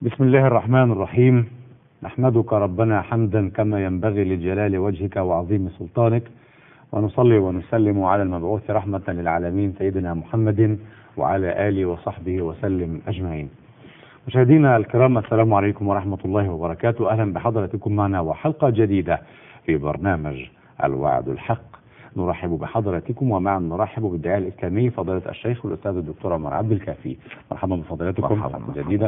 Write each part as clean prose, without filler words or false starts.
بسم الله الرحمن الرحيم. نحمدك ربنا حمدا كما ينبغي لجلال وجهك وعظيم سلطانك، ونصلي ونسلم على المبعوث رحمة للعالمين سيدنا محمد وعلى آله وصحبه وسلم أجمعين. مشاهدينا الكرام، السلام عليكم ورحمة الله وبركاته. أهلا بحضراتكم معنا وحلقة جديدة في برنامج الوعد الحق. نرحب بحضراتكم ومعا نرحب بالداعية الإسلامي فضيلة الشيخ والأستاذ الدكتور عمر عبد الكافي. مرحبا بفضيلتكم جديدة.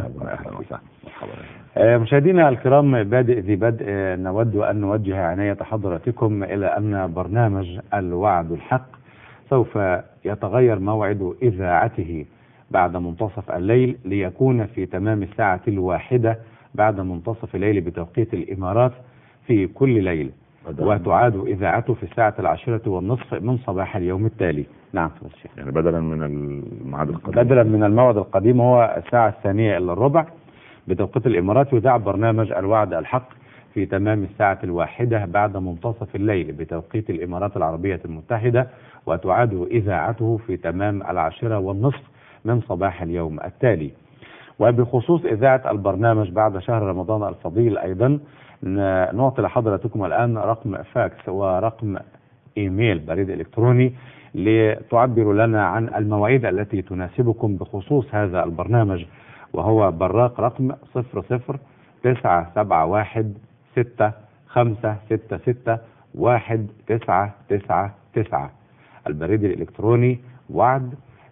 مشاهدينا الكرام، بادئ ذي بدء نود أن نوجه عناية حضراتكم إلى أن برنامج الوعد الحق سوف يتغير موعد إذاعته بعد منتصف الليل ليكون في تمام الساعة 1 بعد منتصف الليل بتوقيت الإمارات في كل ليل، وتعاد إذاعته في الساعة 10:30 من صباح اليوم التالي. نعم الشيخ. يعني بدلا من الموعد القديم. بدلا من الموعد القديم، هو الساعة 2:02 بتوقيت الإمارات يذاع برنامج الوعد الحق في تمام الساعة 1 بعد منتصف الليل بتوقيت الإمارات العربية المتحدة، وتعاد إذاعته في تمام 10:30 من صباح اليوم التالي. وبخصوص إذاعة البرنامج بعد شهر رمضان الفضيل أيضا نعطي لحضراتكم الآن رقم فاكس ورقم إيميل بريد إلكتروني لتعبروا لنا عن المواعيد التي تناسبكم بخصوص هذا البرنامج، وهو براق رقم 009715661999. البريد الإلكتروني وعد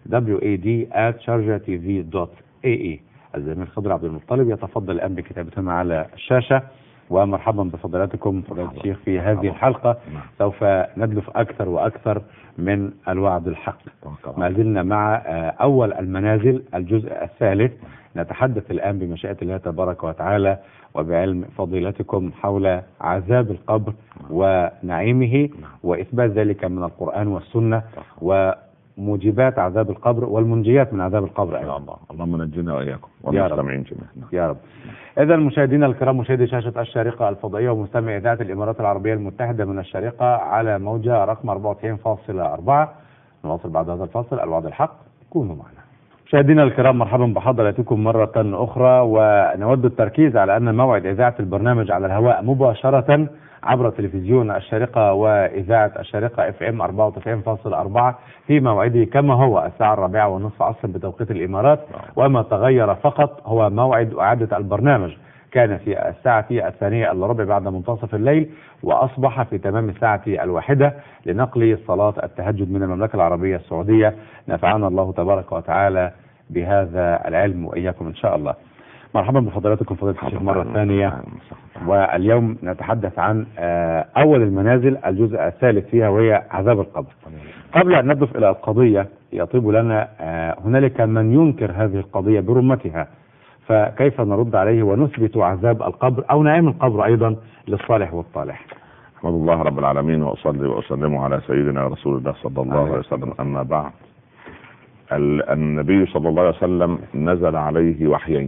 wad@sharjatv.ae. الزميل خضر عبد المطلب يتفضل الآن بكتابتهما على الشاشة. ومرحبا بفضلاتكم فضيلة الشيخ في هذه الحلقة. سوف ندلف أكثر وأكثر من الوعد الحق. ما زلنا مع أول المنازل الجزء الثالث. نتحدث الآن بمشيئة الله تبارك وتعالى وبعلم فضيلتكم حول عذاب القبر ونعيمه وإثبات ذلك من القرآن والسنة وموجبات عذاب القبر والمنجيات من عذاب القبر. يا الله، اللهم نجنا وإياكم والمستمعين جميعا يا رب. إذا مشاهدينا الكرام، مشاهدي شاشة الشارقة الفضائية ومستمعي إذاعة الإمارات العربية المتحدة من الشارقة على موجة رقم 94.4. نواصل بعد هذا الفاصل الوعد الحق، كونوا معنا. مشاهدينا الكرام، مرحبا بحضراتكم مرة أخرى، ونود التركيز على أن موعد إذاعة البرنامج على الهواء مباشرة عبر تلفزيون الشارقة وإذاعة الشارقة FM 94.4 في موعده كما هو الساعة 4:30 عصرا بتوقيت الإمارات. وما تغير فقط هو موعد إعادة البرنامج، كان في الساعة 2:02 بعد منتصف الليل، وأصبح في تمام الساعة 1 لنقل صلاة التهجد من المملكة العربية السعودية. نفعنا الله تبارك وتعالى بهذا العلم وإياكم إن شاء الله. مرحبا بفضلاتكم فضيلة الشيخ مرة ثانية. واليوم نتحدث عن أول المنازل الجزء الثالث فيها، وهي عذاب القبر. قبل أن ندخل إلى القضية يطيب لنا، هنالك من ينكر هذه القضية برمتها، فكيف نرد عليه ونثبت عذاب القبر أو نعيم القبر أيضا للصالح والطالح؟ أحمد الله رب العالمين وأصلي وأسلم على سيدنا رسول الله صلى الله عليه وسلم. أما بعد، النبي صلى الله عليه وسلم نزل عليه وحيين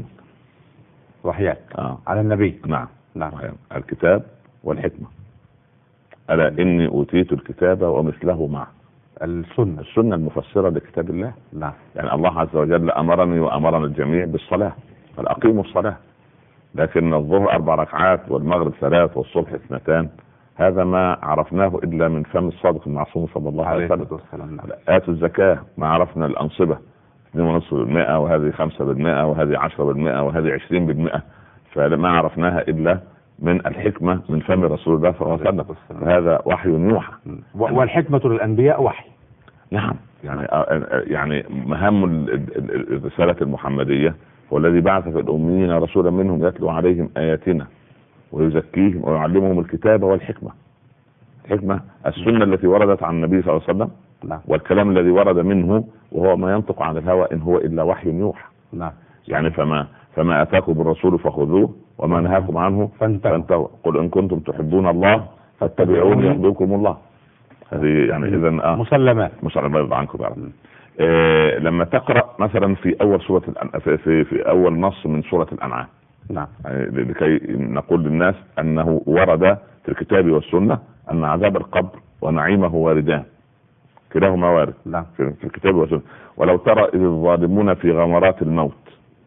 على النبي. نعم. الكتاب والحكمة. ألا إني أوتيت الكتاب ومثله معه. السنة المفسرة لكتاب الله. نعم. يعني الله عز وجل أمرني وأمرنا الجميع بالصلاة، فأقيموا الصلاة. لكن الظهر 4 ركعات والمغرب 3 والصبح 2، هذا ما عرفناه إلا من فم الصادق المعصوم صلى الله عليه وسلم. آتوا الزكاة، ما عرفنا الأنصبة 2.5% وهذه 5% وهذه 10% وهذه 20%، فما عرفناها إلا من الحكمة من فم رسول الله صلى الله عليه وسلم. هذا وحي يوحى، والحكمة للأنبياء وحي. نعم. يعني مهام الرسالة المحمدية هو الذي بعث في الأميين رسولا منهم يتلو عليهم آياتنا ويزكيهم ويعلمهم الكتاب والحكمة. الحكمة السنة التي وردت عن النبي صلى الله عليه وسلم، والكلام الذي ورد منه وهو ما ينطق عن الهوى إن هو إلا وحي يوحى. يعني فما أتاكم بالرسول فخذوه وما نهاكم عنه فانتهوا. قل إن كنتم تحبون الله فاتبعوني يحببكم الله. هذه يعني إذن مسلمات عنكم بعد. لما تقرأ مثلا في أول سورة في أول نص من سورة الأنعام، نعم، لكي نقول للناس أنه ورد في الكتاب والسنة أن عذاب القبر ونعيمه واردان، كلاهما وارد في الكتاب والسنة. ولو ترى إذ الظالمون في غمرات الموت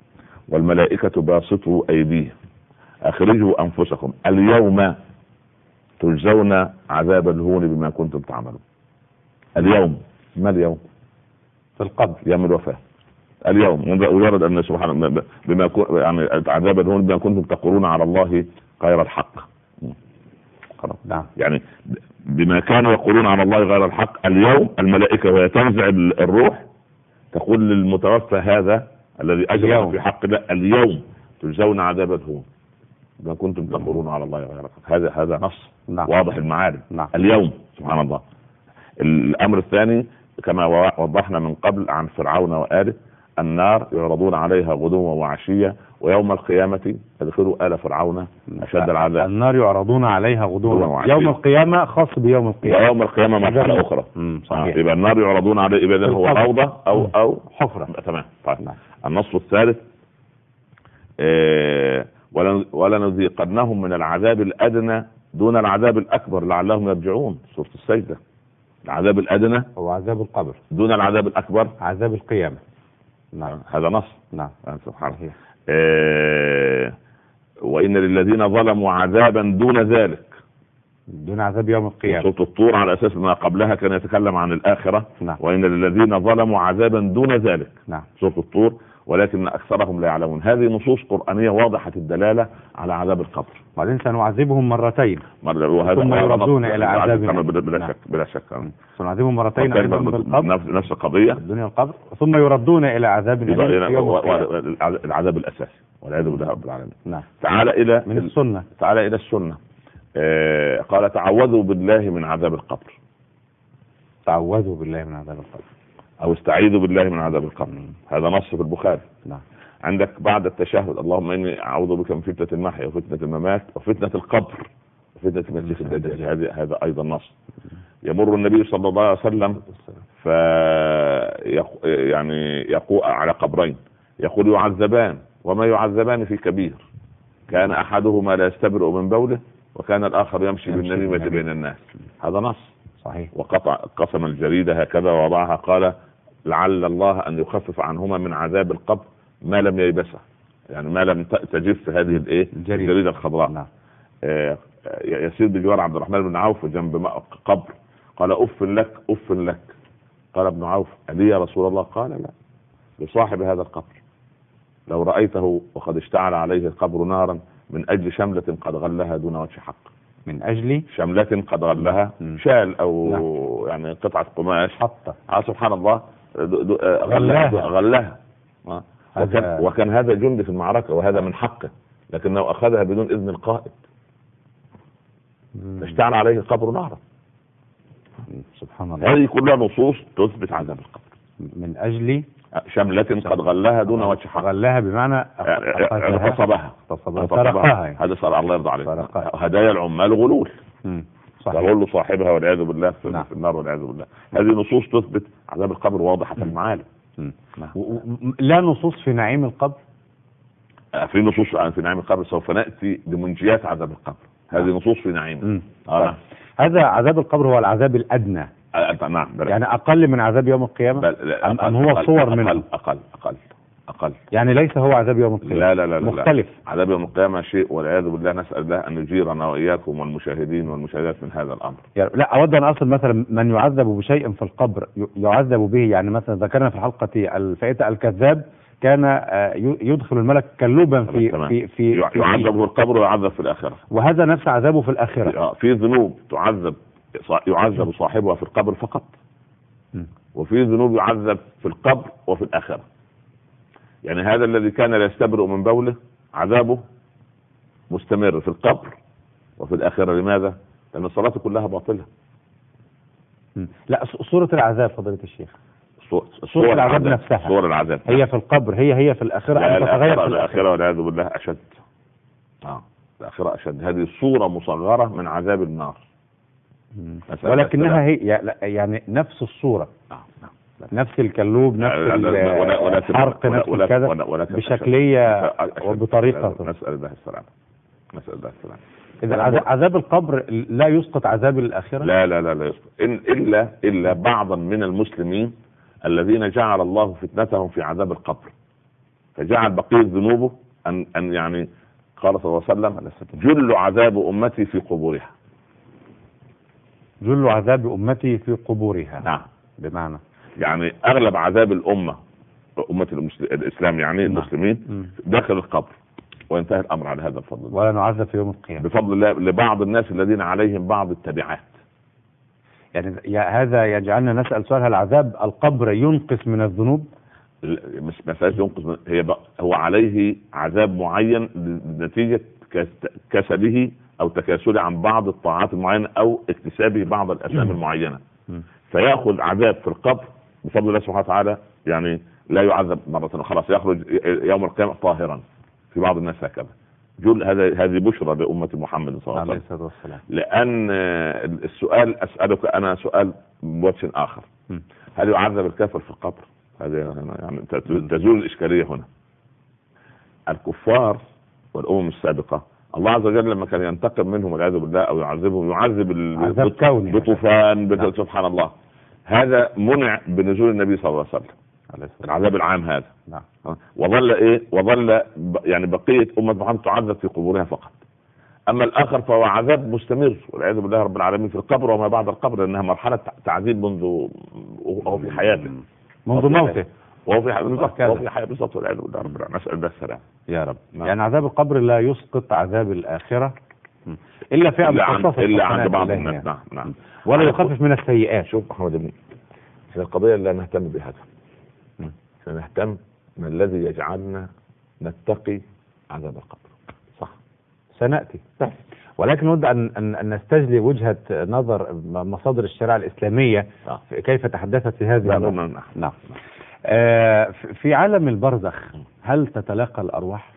والملائكة باسطوا أيديهم أخرجوا أنفسكم اليوم تجزون عذاب الهون بما كنتم تعملون. اليوم، ما اليوم؟ في القبر، يوم الوفاة. اليوم مجرد أن سبحان بما يعني عذاب الهون بما كنتم تقولون على الله غير الحق. نعم. يعني بما كانوا يقولون على الله غير الحق. اليوم الملائكة وهي تنزع الروح تقول للمتوفى هذا الذي أجرم في حق الله اليوم تجزون عذاب الهون بما كنتم تقولون على الله غير الحق. هذا نص واضح المعارف. اليوم سبحان الله. الأمر الثاني كما وضحنا من قبل عن فرعون وآله، النار يعرضون عليها غدوا وعشية ويوم القيامة يدخلوا آل فرعون أشد العذاب. النار يعرضون عليها غدوا وعشية. يوم القيامة خاص بيوم القيامة. ويوم القيامة مرحلة أخرى. صحيح. يبقى النار يعرضون عليه إذا هو روضة أو حفرة. تمام. طيب. النص الثالث ولنذيقنهم من العذاب الأدنى دون العذاب الأكبر لعلهم يرجعون. سورة السجدة. العذاب الأدنى هو عذاب القبر، دون العذاب الأكبر عذاب القيامة. نعم. هذا نص. نعم. سبحان الله. وإن للذين ظلموا عذابا دون ذلك، دون عذاب يوم القيامة. سورة الطور على أساس ما قبلها كان يتكلم عن الآخرة. نعم. وإن للذين ظلموا عذابا دون ذلك. نعم. سورة الطور ولكن أكثرهم لا يعلمون. هذه نصوص قرآنية واضحة الدلالة على عذاب القبر. وبعدين سنعذبهم مرتين ثم يردون إلى عذاب بلا شك سنعذبهم مرتين نفس القضية الدنيا القبر ثم يردون إلى عذاب العذاب الأساسي والعياذ بالله رب العالمين. نعم. تعال إلى من السنة. تعال إلى السنة. قال تعوذوا بالله من عذاب القبر. تعوذوا بالله من عذاب القبر أو استعيذوا بالله من عذاب القبر. هذا نص في البخاري. نعم. عندك بعد التشهد اللهم إني أعوذ بك من فتنة المحيا وفتنة الممات وفتنة القبر وفتنة المسيح الدجال. هذا أيضا نص. يمر النبي صلى الله عليه وسلم يعني يقوء على قبرين يقول يعذبان وما يعذبان في كبير كان أحدهما لا يستبرئ من بوله وكان الآخر يمشي بالنميمة بين الناس. هذا نص صحيح. وقطع قسم الجريدة هكذا ووضعها قال لعل الله أن يخفف عنهما من عذاب القبر ما لم ييبسه، يعني ما لم تجف هذه الجريدة الخضراء. نعم. يسير بجوار عبد الرحمن بن عوف جنب قبر قال أف لك أف لك. قال ابن عوف ألي يا رسول الله؟ قال لا، لصاحب هذا القبر لو رأيته وقد اشتعل عليه القبر نارا من أجل شملة قد غلها دون وجه حق. من أجل شملة قد غلها شال أو يعني قطعة قماش حطة. سبحان الله غلها. وكان هذا جندي في المعركة وهذا من حقه لكنه أخذها بدون إذن القائد. اشتعل عليه القبر نارا. سبحان الله. هذه كلها نصوص تثبت عذاب القبر. من أجل شملة قد غلها دون وجه حق. غلها بمعنى اغتصبها. سرقها. هذا صار الله يرضى عليه. هدايا العمال غلول. تغل صاحبها والعياذ بالله في النار والعياذ بالله. هذه نصوص تثبت عذاب القبر واضحة المعالم. لا نصوص في نعيم القبر. في نصوص في نعيم القبر سوف نأتي بمنجيات عذاب القبر. هذه نصوص في نعيم. هذا عذاب القبر هو العذاب الأدنى. نعم. يعني أقل من عذاب يوم القيامة أم هو صور منه؟ أقل. يعني ليس هو عذاب يوم القيامة. لا مختلف. عذاب يوم القيامة شيء والعياذ بالله. نسأل الله أن يجيرنا وإياكم والمشاهدين والمشاهدات من هذا الأمر. يعني لا أود أن أصل مثلا من يعذب بشيء في القبر يعذب به. يعني مثلا ذكرنا في الحلقة الفائتة الكذاب كان يدخل الملك كلوبا في يعذب في القبر ويعذب في الآخرة. وهذا نفس عذابه في الآخرة. في ذنوب يعذب صاحبها في القبر فقط، وفي ذنوب يعذب في القبر وفي الآخرة. يعني هذا الذي كان لا يستبرئ من بوله عذابه مستمر في القبر وفي الآخرة. لماذا؟ لأن الصلاة كلها باطلة. لا، صورة العذاب فضيلة الشيخ، صورة العذاب نفسها، صورة العذاب هي في القبر هي في الآخرة. لا، الآخرة والعياذ بالله أشد. الآخرة أشد. هذه صورة مصغرة من عذاب النار. ولكنها هي يعني نفس الصورة. نفس الكلوب، نفس الحرق، نفس الكذا، بشكلية وبطريقة. نسأل الله السلامة. إذا عذاب القبر لا يسقط عذاب الآخرة؟ لا يسقط إلا بعضا من المسلمين الذين جعل الله فتنتهم في عذاب القبر، فجعل بقية ذنوبه أن يعني قال صلى الله عليه وسلم جل عذاب أمتي في قبورها. جل عذاب أمتي في قبورها. نعم. بمعنى يعني أغلب عذاب الأمة، أمة الإسلام يعني المسلمين داخل القبر، وينتهي الأمر على هذا الفضل، ولا نعذب في يوم القيامة بفضل الله لبعض الناس الذين عليهم بعض التبعات. يعني هذا يجعلنا نسأل سؤال: هل عذاب القبر ينقص من الذنوب؟ مش مسألة ينقص، هو عليه عذاب معين نتيجة كسبه أو تكاسله عن بعض الطاعات المعينة أو اكتسابه بعض الأثام المعينة، فيأخذ عذاب في القبر بفضل الله سبحانه وتعالى، يعني لا يعذب مرة، خلاص يخرج يوم القيامة طاهرا. في بعض الناس هكذا. هذه بشرى لأمة محمد صلى الله عليه وسلم. لأن السؤال أسألك أنا سؤال بوجه آخر: هل يعذب الكافر في القبر؟ هذا يعني تزول الإشكالية هنا. الكفار والأمم السابقة الله عز وجل لما كان ينتقم منهم والعياذ بالله أو يعذبهم يعذب بطوفان سبحان الله. هذا منع بنزول النبي صلى الله عليه وسلم العذاب العام هذا. وظل يعني بقية أمة محمد تعذب في قبورها فقط. أما الآخر فهو عذاب مستمر والعياذ بالله رب العالمين في القبر وما بعد القبر، لأنها مرحلة تعذيب منذ وهو في حياته، منذ موته وهو في حياة بالضبط والعياذ بالله رب العالمين. نسأل الله السلام يا رب. يعني عذاب القبر لا يسقط عذاب الآخرة إلا فئة مخصصة إلا عند بعض الناس. نعم. ولا يخفف من السيئات. شوف محمد ابني، القضية لا نهتم بهذا، سنهتم ما الذي يجعلنا نتقي عذاب القبر. صح، سنأتي. ولكن نود أن نستجلي وجهة نظر مصادر الشريعة الإسلامية كيف تحدثت في هذه النقطة. نعم. في عالم البرزخ هل تتلاقى الأرواح؟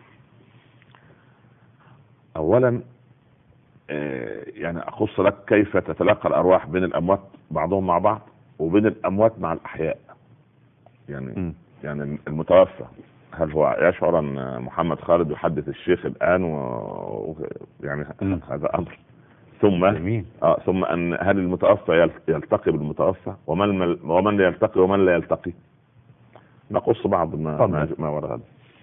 أولا يعني أخص لك كيف تتلاقى الأرواح بين الأموات بعضهم مع بعض وبين الأموات مع الأحياء. يعني المتوفى هل هو يشعر أن محمد خالد يحدث الشيخ الآن يعني هذا أمر. ثم أن هل المتوفى يلتقي بالمتوفى ومن لا يلتقي ومن لا يلتقي. نقص بعض ما ورد.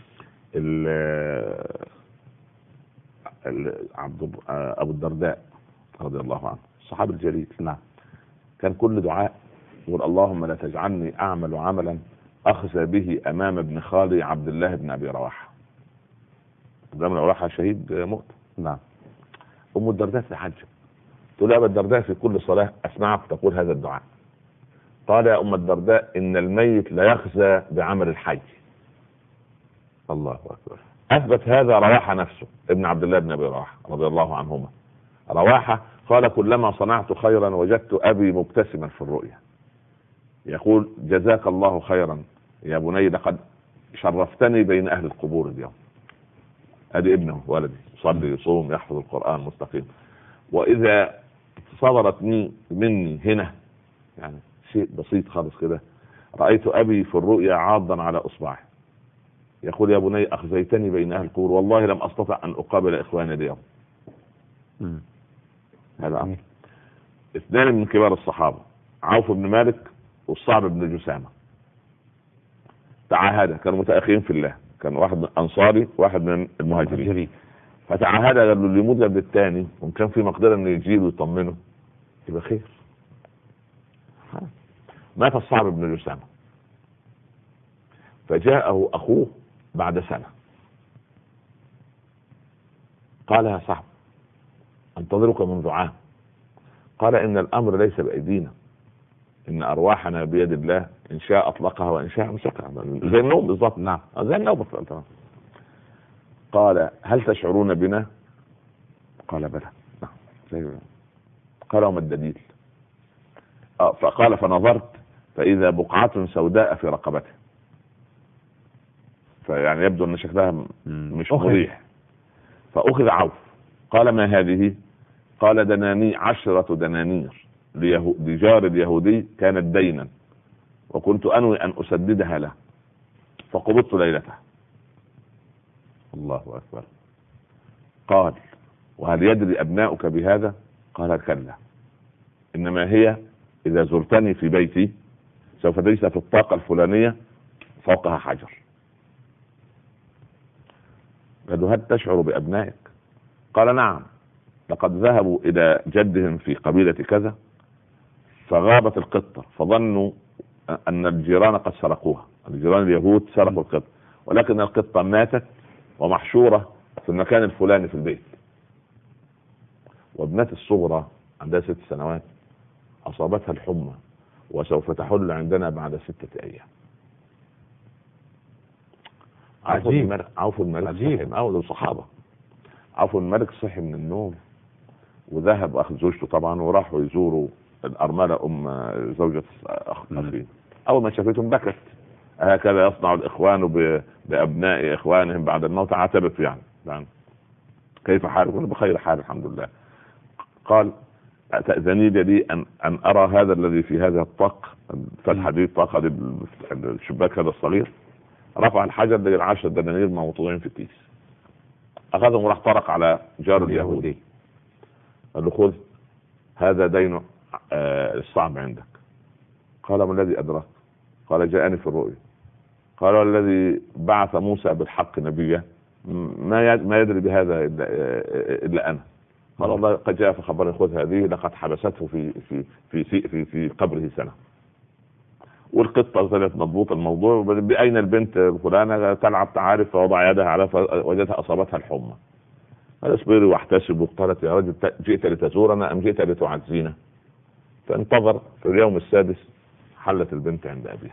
أبو الدرداء رضي الله عنه الصحابي الجليل، نعم، كان كل دعاء يقول: اللهم لا تجعلني أعمل عملا أخزى به أمام ابن خالي عبد الله بن أبي رواحة. عبد الله بن رواحة شهيد موت. نعم. أم الدرداء في حج تقول: يا أبا الدرداء في كل صلاة أسمعك تقول هذا الدعاء. قال: يا أم الدرداء إن الميت لا يخزى بعمل الحي. الله أكبر. أثبت هذا رواحة نفسه ابن عبد الله بن أبي رواحة رضي الله عنهما. رواحة قال: كلما صنعت خيرا وجدت أبي مبتسما في الرؤيا يقول: جزاك الله خيرا يا بني، لقد شرفتني بين أهل القبور اليوم. أدي ابنه ولدي يصلي يصوم يحفظ القرآن مستقيم. وإذا صدرت مني هنا يعني شيء بسيط خالص كده، رأيت أبي في الرؤيا عاضا على أصبعه يقول: يا بني أخزيتني بين أهل القبور، والله لم أستطع أن أقابل إخواني اليوم. هذا أمر. اثنان من كبار الصحابة عوف بن مالك والصعب بن جسامة تعاهدا، كانوا متأخين في الله، كان واحد من أنصاري واحد من المهاجرين، فتعاهدا قالوا اللي يموت قبل الثاني وإن كان في مقدرة إنه يجيله ويطمنه يبقى خير. مات الصعب بن جسامة فجاءه أخوه بعد سنة قال: يا صاحب أنتظرك منذ عام. قال: إن الأمر ليس بأيدينا، إن أرواحنا بيد الله، إن شاء أطلقها وإن شاء أمسكها، زي النوم بالضبط. نعم، زي النوم. قال: هل تشعرون بنا؟ قال: بلى. قال: وما الدليل؟ فقال: فنظرت فإذا بقعة سوداء في رقبته، فيعني يبدو أن شكلها مش مريح. فأخذ عوف قال: ما هذه؟ قال: دناني 10 دنانير لجار اليهودي كانت دينا وكنت أنوي أن أسددها له فقبضت ليلته. الله أكبر. قال: وهل يدري أبناؤك بهذا؟ قال: كلا، إنما هي إذا زرتني في بيتي سوف تجلس في الطاقة الفلانية فوقها حجر. قال له هل تشعر بأبنائك؟ قال نعم، لقد ذهبوا إلى جدهم في قبيلة كذا فغابت القطة فظنوا أن الجيران قد سرقوها، الجيران اليهود سرقوا القطة، ولكن القطة ماتت ومحشورة في المكان الفلاني في البيت. وابنتي الصغرى عندها 6 سنوات أصابتها الحمى وسوف تحل عندنا بعد 6 أيام. عوف الملك صحي، أو صحابة. عوف الملك صحي من النوم وذهب أخذ زوجته طبعا وراحوا يزوروا الأرملة زوجة أخيه. أول ما شافتهم بكت، هكذا يصنع الإخوان بأبناء إخوانهم بعد الموت. عاتبت يعني كيف حالك؟ بخير حال الحمد لله. قال تأذني لي أن أرى هذا الذي في هذا الطاق، فتحة دي الطاقة دي الشباك هذا الصغير. رفع الحجر لقى 10 دنانير موضوعين في الكيس، أخذهم وراح طرق على جار اليهودي قال له خذ هذا دين الصعب عندك. قال ما الذي أدرك؟ قال جاءني في الرؤيا. قال والذي بعث موسى بالحق نبيه ما يدري بهذا إلا أنا. قال الله قد جاء فخبرني خذ هذه لقد حبسته في قبره سنة. والقطة ظلت مضبوط الموضوع. بأين البنت فلانة؟ تلعب تعارف فوضع يدها على فوجدها أصابتها الحمى. قال اصبري واحتسب. قالت يا رجل جئت لتزورنا أم جئت لتعزينا؟ فانتظر. في اليوم السادس حلت البنت عند أبيها.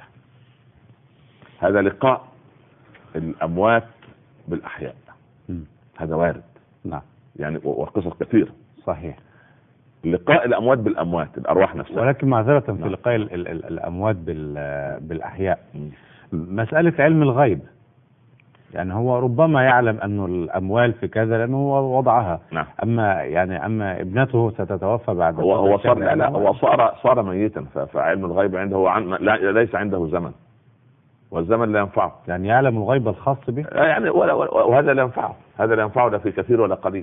هذا لقاء الأموات بالأحياء، هذا وارد. نعم. يعني وقصص كثيرة. صحيح. لقاء الأموات بالأموات، الأرواح نفسها. ولكن معذرة في لقاء الأموات بالأحياء، مسألة علم الغيب، يعني هو ربما يعلم أنه الأموال في كذا لأنه هو وضعها. نعم. أما ابنته ستتوفى بعد هو صار ميتا، فعلم الغيب عنده هو ليس عنده زمن، والزمن لا ينفعه. يعني يعلم الغيب الخاص به يعني وهذا لا ينفعه، هذا لا ينفعه لا في كثير ولا قليل.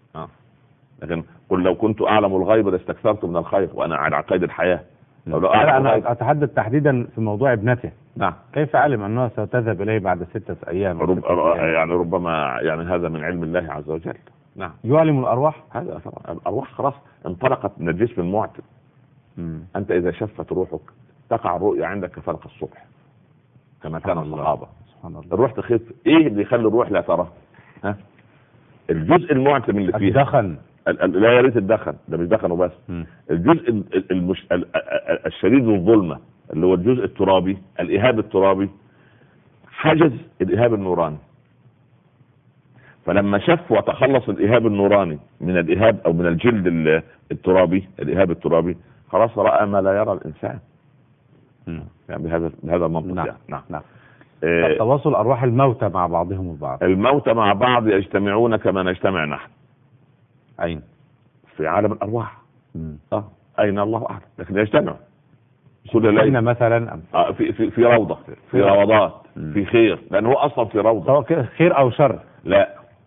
لكن قل لو كنت أعلم الغيب لاستكثرت من الخير وأنا على قيد الحياة. أنا أتحدث تحديدا في موضوع ابنته. نعم. كيف علم أنها ستذهب إليه بعد 6 أيام؟ يعني ربما يعني هذا من علم الله عز وجل. نعم. يعلم الأرواح. هذا الأرواح خلاص انطلقت من الجسم المعتم. أنت إذا شفت روحك تقع الرؤيا عندك كفلق الصبح كما كان الصحابة. سبحان الله. الروح تخف. إيه اللي يخلي الروح لا ترى؟ الجزء المعتم اللي فيه الدخن. لا يا ريت الدخن، ده مش دخن وبس. الجزء الشديد الظلمة اللي هو الجزء الترابي، الإهاب الترابي حجز الإهاب النوراني. فلما شف وتخلص الإهاب النوراني من الإهاب أو من الجلد الترابي، الإهاب الترابي، خلاص رأى ما لا يرى الإنسان. يعني بهذا المنطق. نعم. يعني. نعم. تواصل أرواح الموتى مع بعضهم البعض. الموتى مع بعض يجتمعون كما نجتمع نحن. أين؟ في عالم الأرواح. أين الله أعلم، لكن يجتمع كل ليلة مثلا. في روضة، في روضات، في خير، لأنه هو أصلا في روضة. سواء خير أو شر. لا.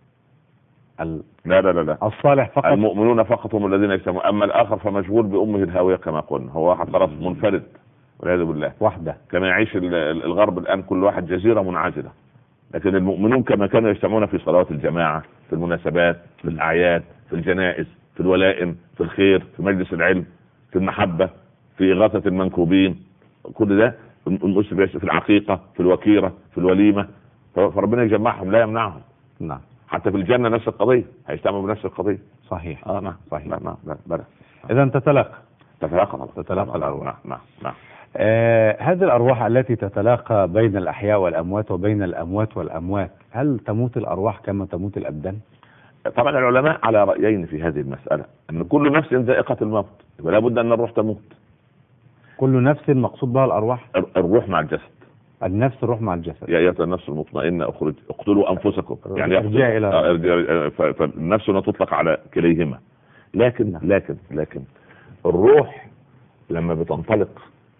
لا. الصالح فقط. المؤمنون فقط هم الذين يجتمعون، أما الآخر فمشغول بأمه الهاوية كما قلنا، هو واحد طرف منفرد والعياذ بالله، وحده، كما يعيش الغرب الآن، كل واحد جزيرة منعزلة. لكن المؤمنون كما كانوا يجتمعون في صلوات الجماعة، في المناسبات، في الأعياد، في الجنائز، في الولائم، في الخير، في مجلس العلم، في المحبة، في إغاثة المنكوبين، كل ده في العقيقة، في الوكيرة، في الوليمة، فربنا يجمعهم لا يمنعهم. نعم. حتى في الجنة نفس القضية، هيجتمعوا بنفس القضية. صحيح. نعم. صحيح. نعم. إذا تتلقى الأرواح. نعم. هذه الأرواح التي تتلاقى بين الأحياء والأموات وبين الأموات والأموات، هل تموت الأرواح كما تموت الأبدان؟ طبعا العلماء على رأيين في هذه المسألة، أن كل نفس ذائقة الموت، ولا بد أن الروح تموت. كل نفس مقصود بها الأرواح؟ الروح مع الجسد. النفس الروح مع الجسد. يا أيها النفس المطمئنة اقتلوا أنفسكم، يعني ارجع إلى فالنفس لا تطلق على كليهما. لكن الروح لما بتنطلق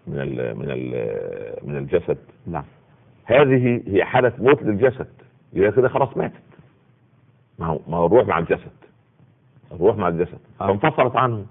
من الجسد، نعم، هذه هي حالة موت للجسد، يبقى كده خلاص ماتت. ما هو الروح مع الجسد، فانفصلت عنه.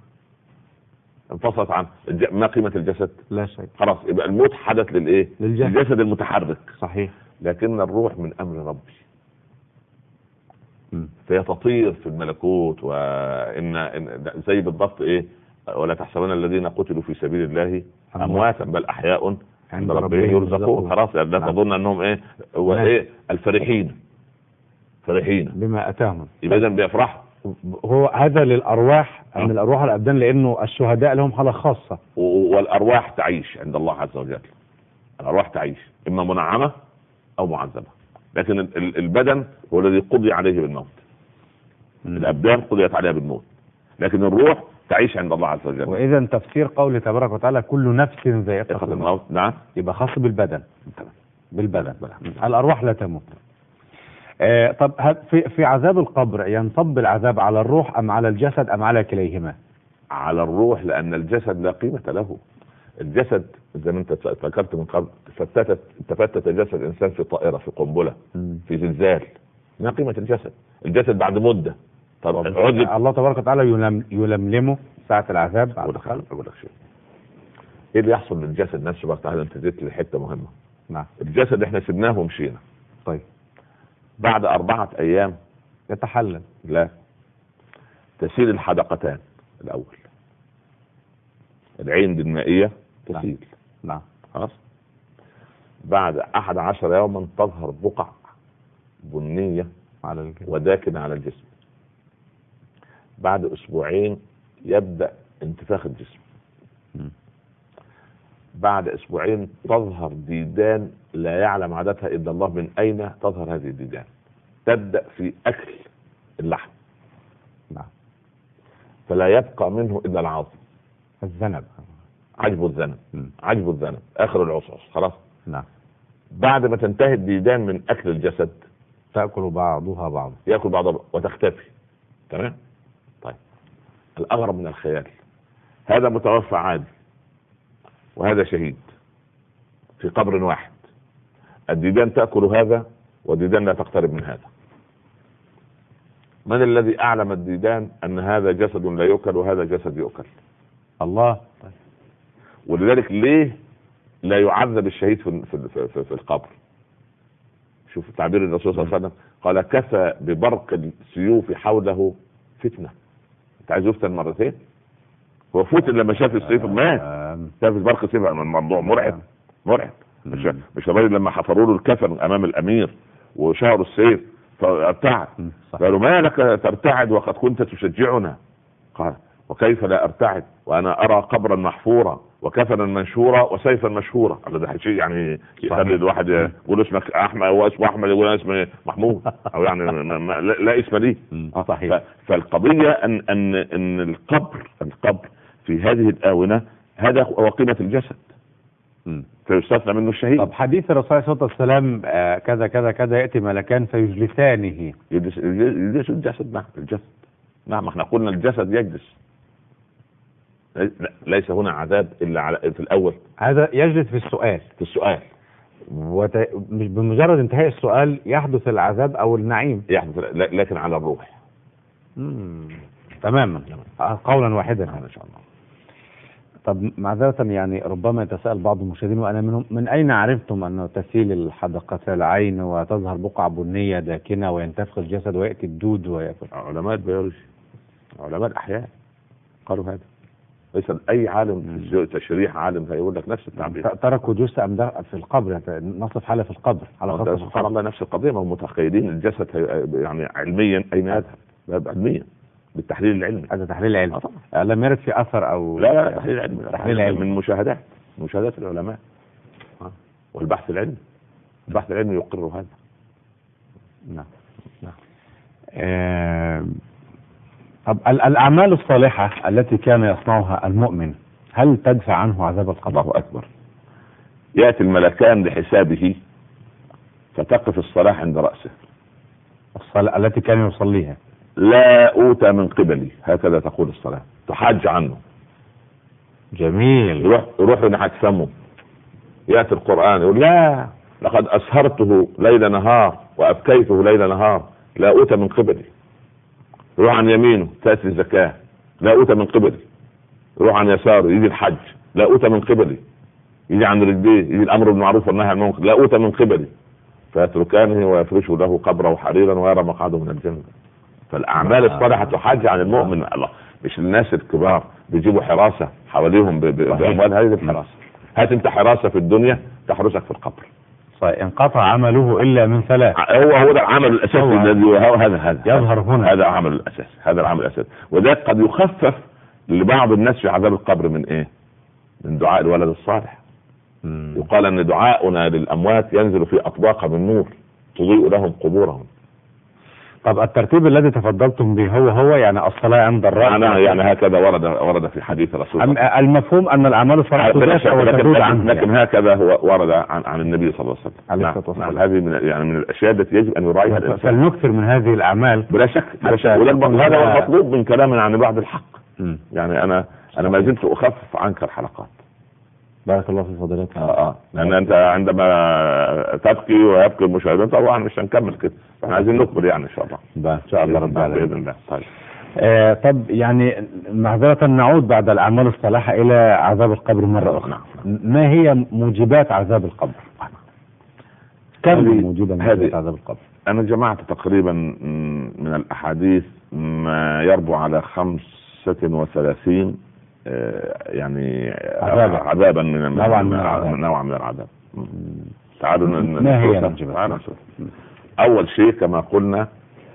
ما قيمة الجسد؟ لا شيء. خلاص يبقى الموت حدث للجسد المتحرك. صحيح. لكن الروح من أمر ربي، فهي تطير في الملكوت. زي بالضبط ايه، ولا تحسبن الذين قتلوا في سبيل الله امواتا بل احياء عند ربهم يرزقون. خلاص لا تظن انهم ايه وايه الفرحين بما اتاهم، يبقى اذا بيفرحوا. هو هذا للارواح من الارواح الابدان، لانه الشهداء لهم حاله خاصه. والارواح تعيش عند الله عز وجل، الارواح تعيش اما منعمه او معذبه، لكن البدن هو الذي قضي عليه بالموت. الابدان قضيت عليها بالموت، لكن الروح تعيش عند الله عز وجل. واذا تفسير قوله تبارك وتعالى كل نفس ذائقه الموت، نعم، يبقى خاص بالبدن. الارواح لا تموت. طب في عذاب القبر ينصب العذاب على الروح ام على الجسد ام على كليهما؟ على الروح، لان الجسد لا قيمه له. الجسد زي ما انت ذكرت من قبل، تفتت جسد انسان في طائره، في قنبله، في زلزال، ما قيمه الجسد؟ الجسد بعد مده الله تبارك وتعالى يلملمه ساعه العذاب. اقول لك شيء، ايه اللي يحصل للجسد نفسه بقى؟ تعالى انت جيت لحته مهمه. نعم. الجسد احنا سبناه ومشينا، طيب بعد 4 أيام يتحلل. لا، تسيل الحدقتان الاول، العين المائيه تسيل. نعم. خلاص. بعد 11 يوما تظهر بقع بنيه على الجسم وداكنه على الجسم. بعد 2 أسبوع يبدا انتفاخ الجسم. بعد 2 أسبوع تظهر ديدان لا يعلم عددها الا الله من اين تظهر هذه الديدان. تبدا في اكل اللحم. نعم. فلا يبقى منه الا العظم، الذنب، عجب الذنب، اخر العصعص. خلاص. نعم. بعد ما تنتهي الديدان من اكل الجسد تاكل بعضها بعضا، ياكل بعضها وتختفي. تمام. طيب، الاغرب من الخيال، هذا متوفى عادي وهذا شهيد في قبر واحد، الديدان تاكل هذا والديدان لا تقترب من هذا. من الذي اعلم الديدان ان هذا جسد لا يؤكل وهذا جسد يؤكل؟ الله. ولذلك ليه لا يعذب الشهيد في القبر؟ شوف تعبير الرسول صلى الله عليه وسلم، قال كفى ببرق السيوف حوله فتنه. انت عايز يفتن مرتين؟ هو فتن لما شاف السيف مات، شاف برق السيف، الموضوع مرعب. مش الراجل لما حفروا له الكفن امام الامير وشهروا السيف فارتعد، قالوا ما لك ترتعد وقد كنت تشجعنا؟ قال وكيف لا ارتعد وانا ارى قبرا محفورا وكفنا منشورا وسيفا مشهورا. هذا شيء يعني يخلي الواحد يقول اسمك احمد واسمه احمد يقول اسمي محمود، او يعني لا اسم لي. صحيح. فالقضيه ان القبر في هذه الاونه هذا هو قيمه الجسد، فيستثنى منه الشهيد. طب حديث الرسول عليه الصلاه والسلام كذا كذا كذا، ياتي ملكان فيجلسانه. يجلس الجسد. نعم، الجسد. نعم، احنا قلنا الجسد يجلس، ليس هنا عذاب الا في الاول. هذا يجلس في السؤال مش بمجرد انتهاء السؤال يحدث العذاب او النعيم، يحدث، لكن على الروح. تماما، قولا واحدا. ان شاء الله. طب معذرة يعني ربما يتساءل بعض المشاهدين وانا منهم، من اين عرفتم انه تسيل الحدقة العين وتظهر بقع بنية داكنة وينتفخ الجسد وياتي الدود ويأكل؟ علماء البيولوجي، علماء الاحياء قالوا هذا. ليس اي عالم في تشريح عالم هيقول لك نفس التعبير. تركوا جثة في القبر، نصف حالة في القبر على سبحان الله، نفس القضية. ما هم متخيلين الجسد يعني علميا اين يذهب؟ علميا بالتحليل العلمي. هذا تحليل علمي لم يرد في اثر او لا تحليل علمي من مشاهدات العلماء والبحث العلمي. البحث العلمي يقر هذا. نعم. طب الاعمال الصالحة التي كان يصنعها المؤمن هل تدفع عنه عذاب القبر؟ الله اكبر. ياتي الملكان لحسابه فتقف الصلاة عند رأسه. الصلاة التي كان يصليها لا أوتى من قبلي، هكذا تقول الصلاة، تحاج عنه. جميل. يروح ناحية فمه، يأتي القرآن يقول لا لقد أسهرته ليل نهار وأبكيته ليل نهار، لا أوتى من قبلي. يروح عن يمينه تأتي الزكاة، لا أوتى من قبلي. يروح عن يساره يجي الحج، لا أوتى من قبلي. يجي عن رجليه يجي الأمر بالمعروف والنهي عن المنكر، لا أوتى من قبلي. فيتركانه ويفرشه له قبره حريرا ويرى مقعده من الجنة. فالاعمال الصالحه تحج عن المؤمن. الله، مش الناس الكبار بيجيبوا حراسه حواليهم باموال هذه الحراسه. هات انت حراسه في الدنيا تحرسك في القبر. صحيح. انقطع عمله الا من ثلاث. هو ده العمل الاساسي الذي هذا يظهر هنا. هذا العمل الاساسي، هذا العمل الاساسي. وده قد يخفف لبعض الناس في عذاب القبر من ايه؟ من دعاء الولد الصالح. يقال ان دعاؤنا للاموات ينزل في اطباق من نور تضيء لهم قبورهم. طب الترتيب الذي تفضلتم به هو يعني الصلاة عند الرأس؟ يعني هكذا ورد في حديث رسول الله. المفهوم ان الاعمال الصالحة تدافع وتزول عنه، لكن هكذا هو ورد عن النبي صلى الله عليه وسلم. هذه من الاشياء التي يجب ان يراعيها الانسان. فلنكثر من هذه الاعمال بلا شك. هذا هو المطلوب من كلامنا عن بعض الحق. يعني انا ما زلت اخفف عنك الحلقات. بارك الله في فضيلتك. لان انت عندما تبكي ويبكي المشاهدين طبعا مش هنكمل كده، احنا عايزين نكمل يعني ان شاء الله. ان شاء الله رب العالمين باذن الله. طيب. طب يعني معذرة نعود بعد الاعمال الصالحة الى عذاب القبر مرة اخرى. ما هي موجبات عذاب القبر؟ كم موجبة من عذاب القبر؟ انا جمعت تقريبا من الاحاديث ما يربو على 35 يعني عذابا من نوع من العذاب. تعالوا ما هي الموجبات؟ اول شيء كما قلنا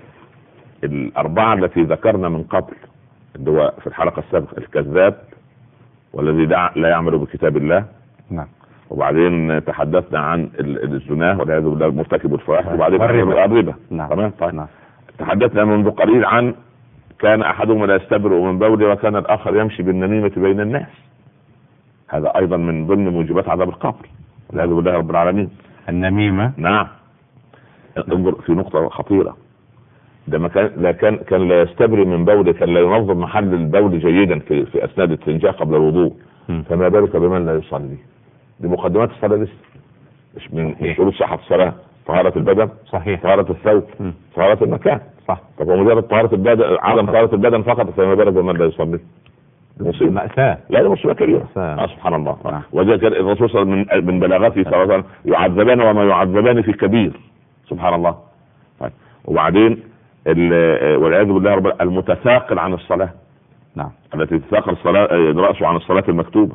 الاربعه التي ذكرنا من قبل، اللي هو في الحلقه السابقه الكذاب والذي لا يعمل بكتاب الله. نعم. وبعدين تحدثنا عن الزنا والعياذ بالله مرتكب الفواحش، وبعدين الربا. نعم. طيب. نعم. تحدثنا منذ قليل عن كان احدهم لا يستبرئ من بوله وكان الاخر يمشي بالنميمه بين الناس. هذا ايضا من ضمن موجبات عذاب القبر والعياذ بالله رب العالمين. النميمه. نعم. انظر في نقطه خطيره. ده كان لا يستبرئ من بوله، كان لا ينظم محل البول جيدا في اثناء الاستنجاء قبل الوضوء. فما بالك بمن لا يصلي؟ دي مقدمات الصلاه لسه، مش من شروط صحه الصلاه. طهارة البدن صحيح، طهارة الثوب، طهارة المكان صح. طب مجرد طهارة البدن، عدم طهارة البدن فقط، فما بالك بمن لا يصلي؟ مصيبة، مأساة. لا مصيبة كبيرة. سبحان الله. وذلك الرسول صلى الله عليه وسلم من بلاغته صلى الله عليه وسلم يعذبان وما يعذبان في كبير. سبحان الله. طيب. وبعدين والعياذ بالله رب المتثاقل عن الصلاة. نعم. التي تثاقل الصلاة رأسه عن الصلاة المكتوبة.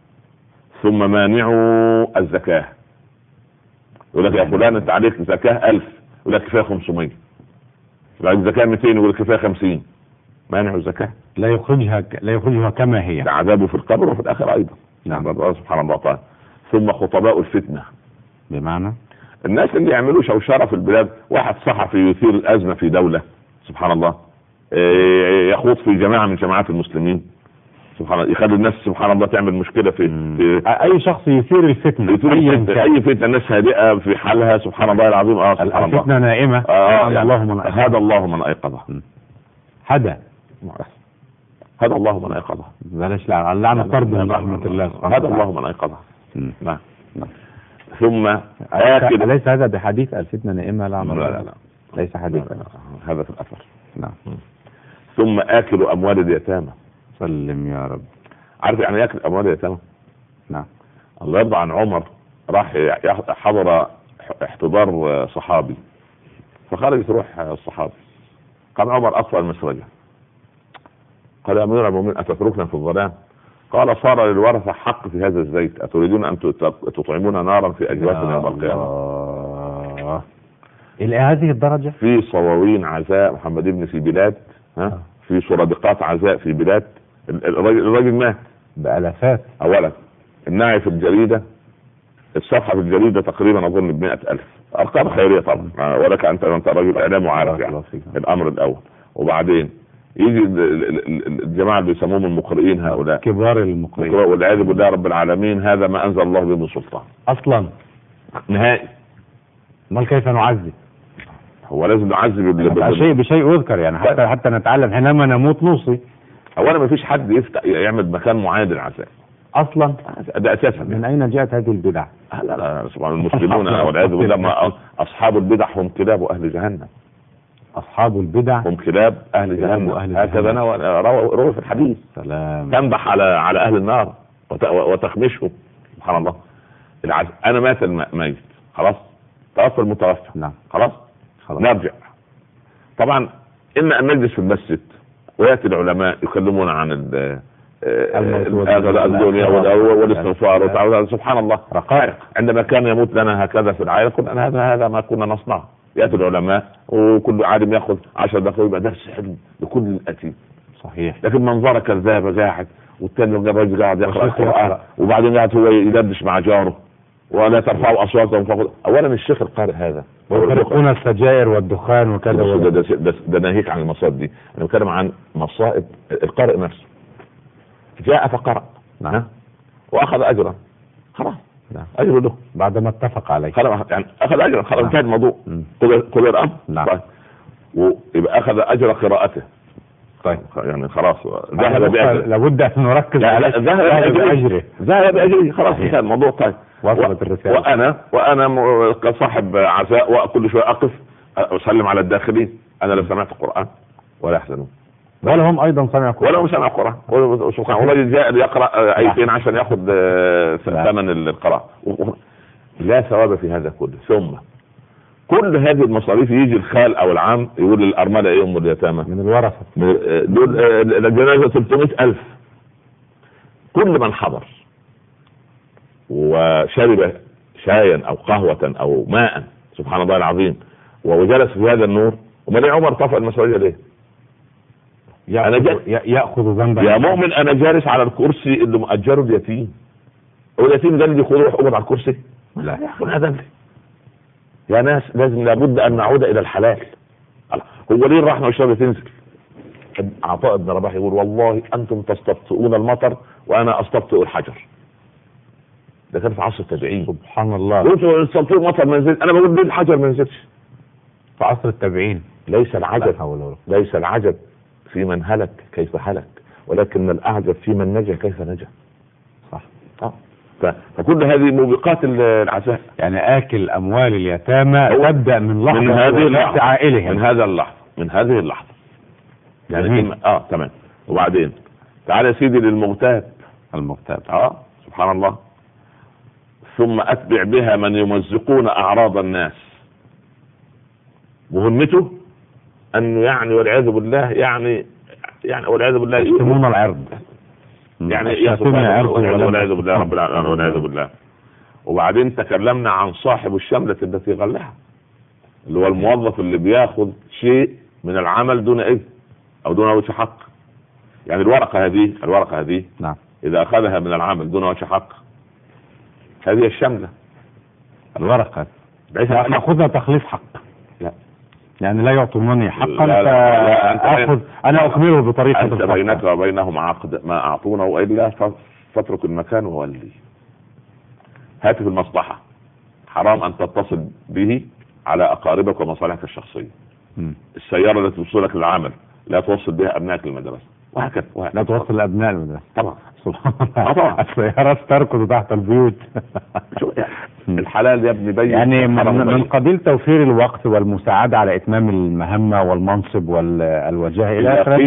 ثم مانعوا الزكاة. يقول لك يا فلان انت عليك زكاة 1000، يقول لك كفاية 500. بعد الزكاة 200 يقول لك كفاية 50. مانع الزكاة لا يخرجها كما هي. ده عذابه في القبر وفي الآخرة أيضا. نعم. سبحان الله تعالى. ثم خطباء الفتنة، بمعنى الناس اللي يعملوا شوشرة في البلاد. واحد صحفي يثير الأزمة في دولة، سبحان الله، يخوض في جماعة من جماعات المسلمين، سبحان الله، يخلي الناس سبحان الله تعمل مشكلة في أي شخص يثير الفتنة، أي فتنة. الناس هادئة في حالها، سبحان الله العظيم. سبحان الله. الفتنة نائمة. هذا الله من أيقظها. هذا الله من أيقظها. بلاش لعنة طرد من رحمة الله. هذا الله من أيقظها. نعم. ثم ليس هذا بحديث الفتنة نائمة؟ لا ليس حديث. هذا في الأثر. نعم. ثم آكل أموال اليتامى. سلم يا رب. عارف يعني ياكل أموال اليتامى؟ نعم. الله يرضى عن عمر، راح حضر احتضار صحابي، فخرج يروح الصحابي، قال عمر أطفأ المسرجة. قال يا أمير المؤمنين أتتركنا في الظلام؟ قال صار للورثة حق في هذا الزيت، أتريدون أن تطعمون نارا في أجوافنا يوم القيامة؟ إلى هذه الدرجة؟ في صواوين عزاء محمد ابن في بلاد، في سرادقات عزاء في بلاد، الراجل مات بألافات. أولا الناعي في الجريدة، الصفحة في الجريدة تقريبا أظن ب100,000، أرقام خيرية طبعا، ولك أنت راجل إعلام وعارف يعني الأمر الأول. وبعدين يجي الجماعة اللي يسموهم المقرئين، هؤلاء كبار المقرئين، والعياذ بالله رب العالمين، هذا ما أنزل الله به من سلطان أصلا نهائي. ما كيف نعذب؟ هو لازم نعذب بشيء يذكر يعني، حتى نتعلم حينما نموت نوصي. اولا ما فيش حد يعمل مكان معين للعزاء اصلا، ده اساسا. من اين جاءت هذه البدع؟ لا سبحان المسلمون والعياذ بالله اصحاب البدع هم كلاب اهل جهنم. اصحاب البدع هم كلاب اهل جهنم، هكذا روى في الحديث. سلام. تنبح على اهل النار وتخمشهم. سبحان الله. انا مات الميت، خلاص توفى المتوفى. نعم. خلاص نرجع. طبعا اما ان نجلس في المسجد وياتي العلماء يكلمون عن الدنيا والاستغفار سبحان الله رقائق. عندما كان يموت لنا هكذا في العائله قلنا هذا ما كنا نصنع. ياتي العلماء وكل عالم ياخذ 10 دقائق يبقى درس علم لكل الاتي. صحيح. لكن منظره كذاب قاعد والثاني قاعد يقرا القران وبعدين قاعد هو يدردش مع جاره ولا ترفعوا اصواتهم فوق. اولا الشيخ القارئ هذا ويفرقون السجائر والدخان وكذا ده ناهيك عن المصائب دي. انا بتكلم عن مصائب القارئ نفسه. جاء فقرأ واخذ اجرا خلاص اجر له بعد ما اتفق عليه خلاص يعني اخذ اجرا خلاص انتهى الموضوع. قضي الامر. طيب ويبقى اخذ اجر قراءته. طيب يعني خلاص ذهب باجره. لابد ان نركز. ذهب باجره خلاص انتهى الموضوع. طيب وصلت الرساله. وانا كصاحب عزاء وكل شويه اقف اسلم على الداخلين. انا لو سمعت القران ولا يحزنون ولا هم ايضا سمعوا القران ولا هم سمعوا القران. سبحان الله الذي جاء ليقرا ايتين عشان ياخذ ثمن القراءه. لا ثواب في هذا كله. ثم كل هذه المصاريف يجي الخال او العم يقول للارمله ايه ام اليتامى من الورثه دول الجنازه 300,000. كل من حضر وشرب شايا او قهوه او ماء سبحان الله العظيم وجلس في هذا النور. ومن عمر طفأ المسؤوليه ليه؟ ياخذ ذنبا يا مؤمن. انا جالس على الكرسي اللي مؤجره اليتيم. واليتيم ده اللي يخذ روح اقعد على الكرسي. لا ياخذ هذا يا ناس. لازم لابد ان نعود الى الحلال. هو ليه الرحمه والشر تنزل؟ عطاء بن رباح يقول والله انتم تستبطئون المطر وانا استبطئ الحجر. ده كان في عصر التابعين. سبحان الله. انتوا تستبطئوا المطر ما نزلش. انا بقول ليه الحجر ما نزلش في عصر التابعين؟ ليس العجب في من هلك كيف هلك ولكن الاعجب في من نجا كيف نجا. صح. فكل هذه موبقات العزاء. يعني اكل اموال اليتامى تبدا من لحظه من هذه اللحظه عائلهم من هذه اللحظه يعني تمام. وبعدين تعال يا سيدي للمغتاب. سبحان الله. ثم اتبع بها من يمزقون اعراض الناس. مهمته انه يعني والعياذ بالله يعني والعياذ بالله يشتمون العرض. يعني والعياذ بالله رب العالمين والعياذ بالله. وبعدين تكلمنا عن صاحب الشملة التي غلها اللي هو الموظف اللي بياخذ شيء من العمل دون اذن او دون وجه حق. يعني الورقة هذه نعم. اذا اخذها من العمل دون وجه حق هذه الشملة. الورقة ناخذها تخليص حق. لا يعني لا يعطونني حقا فاخذ انا اكمله بطريقه انت بينك وبينهم عقد ما اعطونا والا فاترك المكان وولي. هاتف المصلحه حرام ان تتصل به على اقاربك ومصالحك الشخصيه. السياره التي توصلك للعمل لا توصل بها ابنائك للمدرسه وهكذا. لا توصل لابناء المدرسه طبعا. سبحان الله. السيارات تركض تحت البيوت. الحلال يا ابني بين. يعني من قبيل توفير الوقت والمساعده على اتمام المهمه والمنصب والوجاهه الى اخره.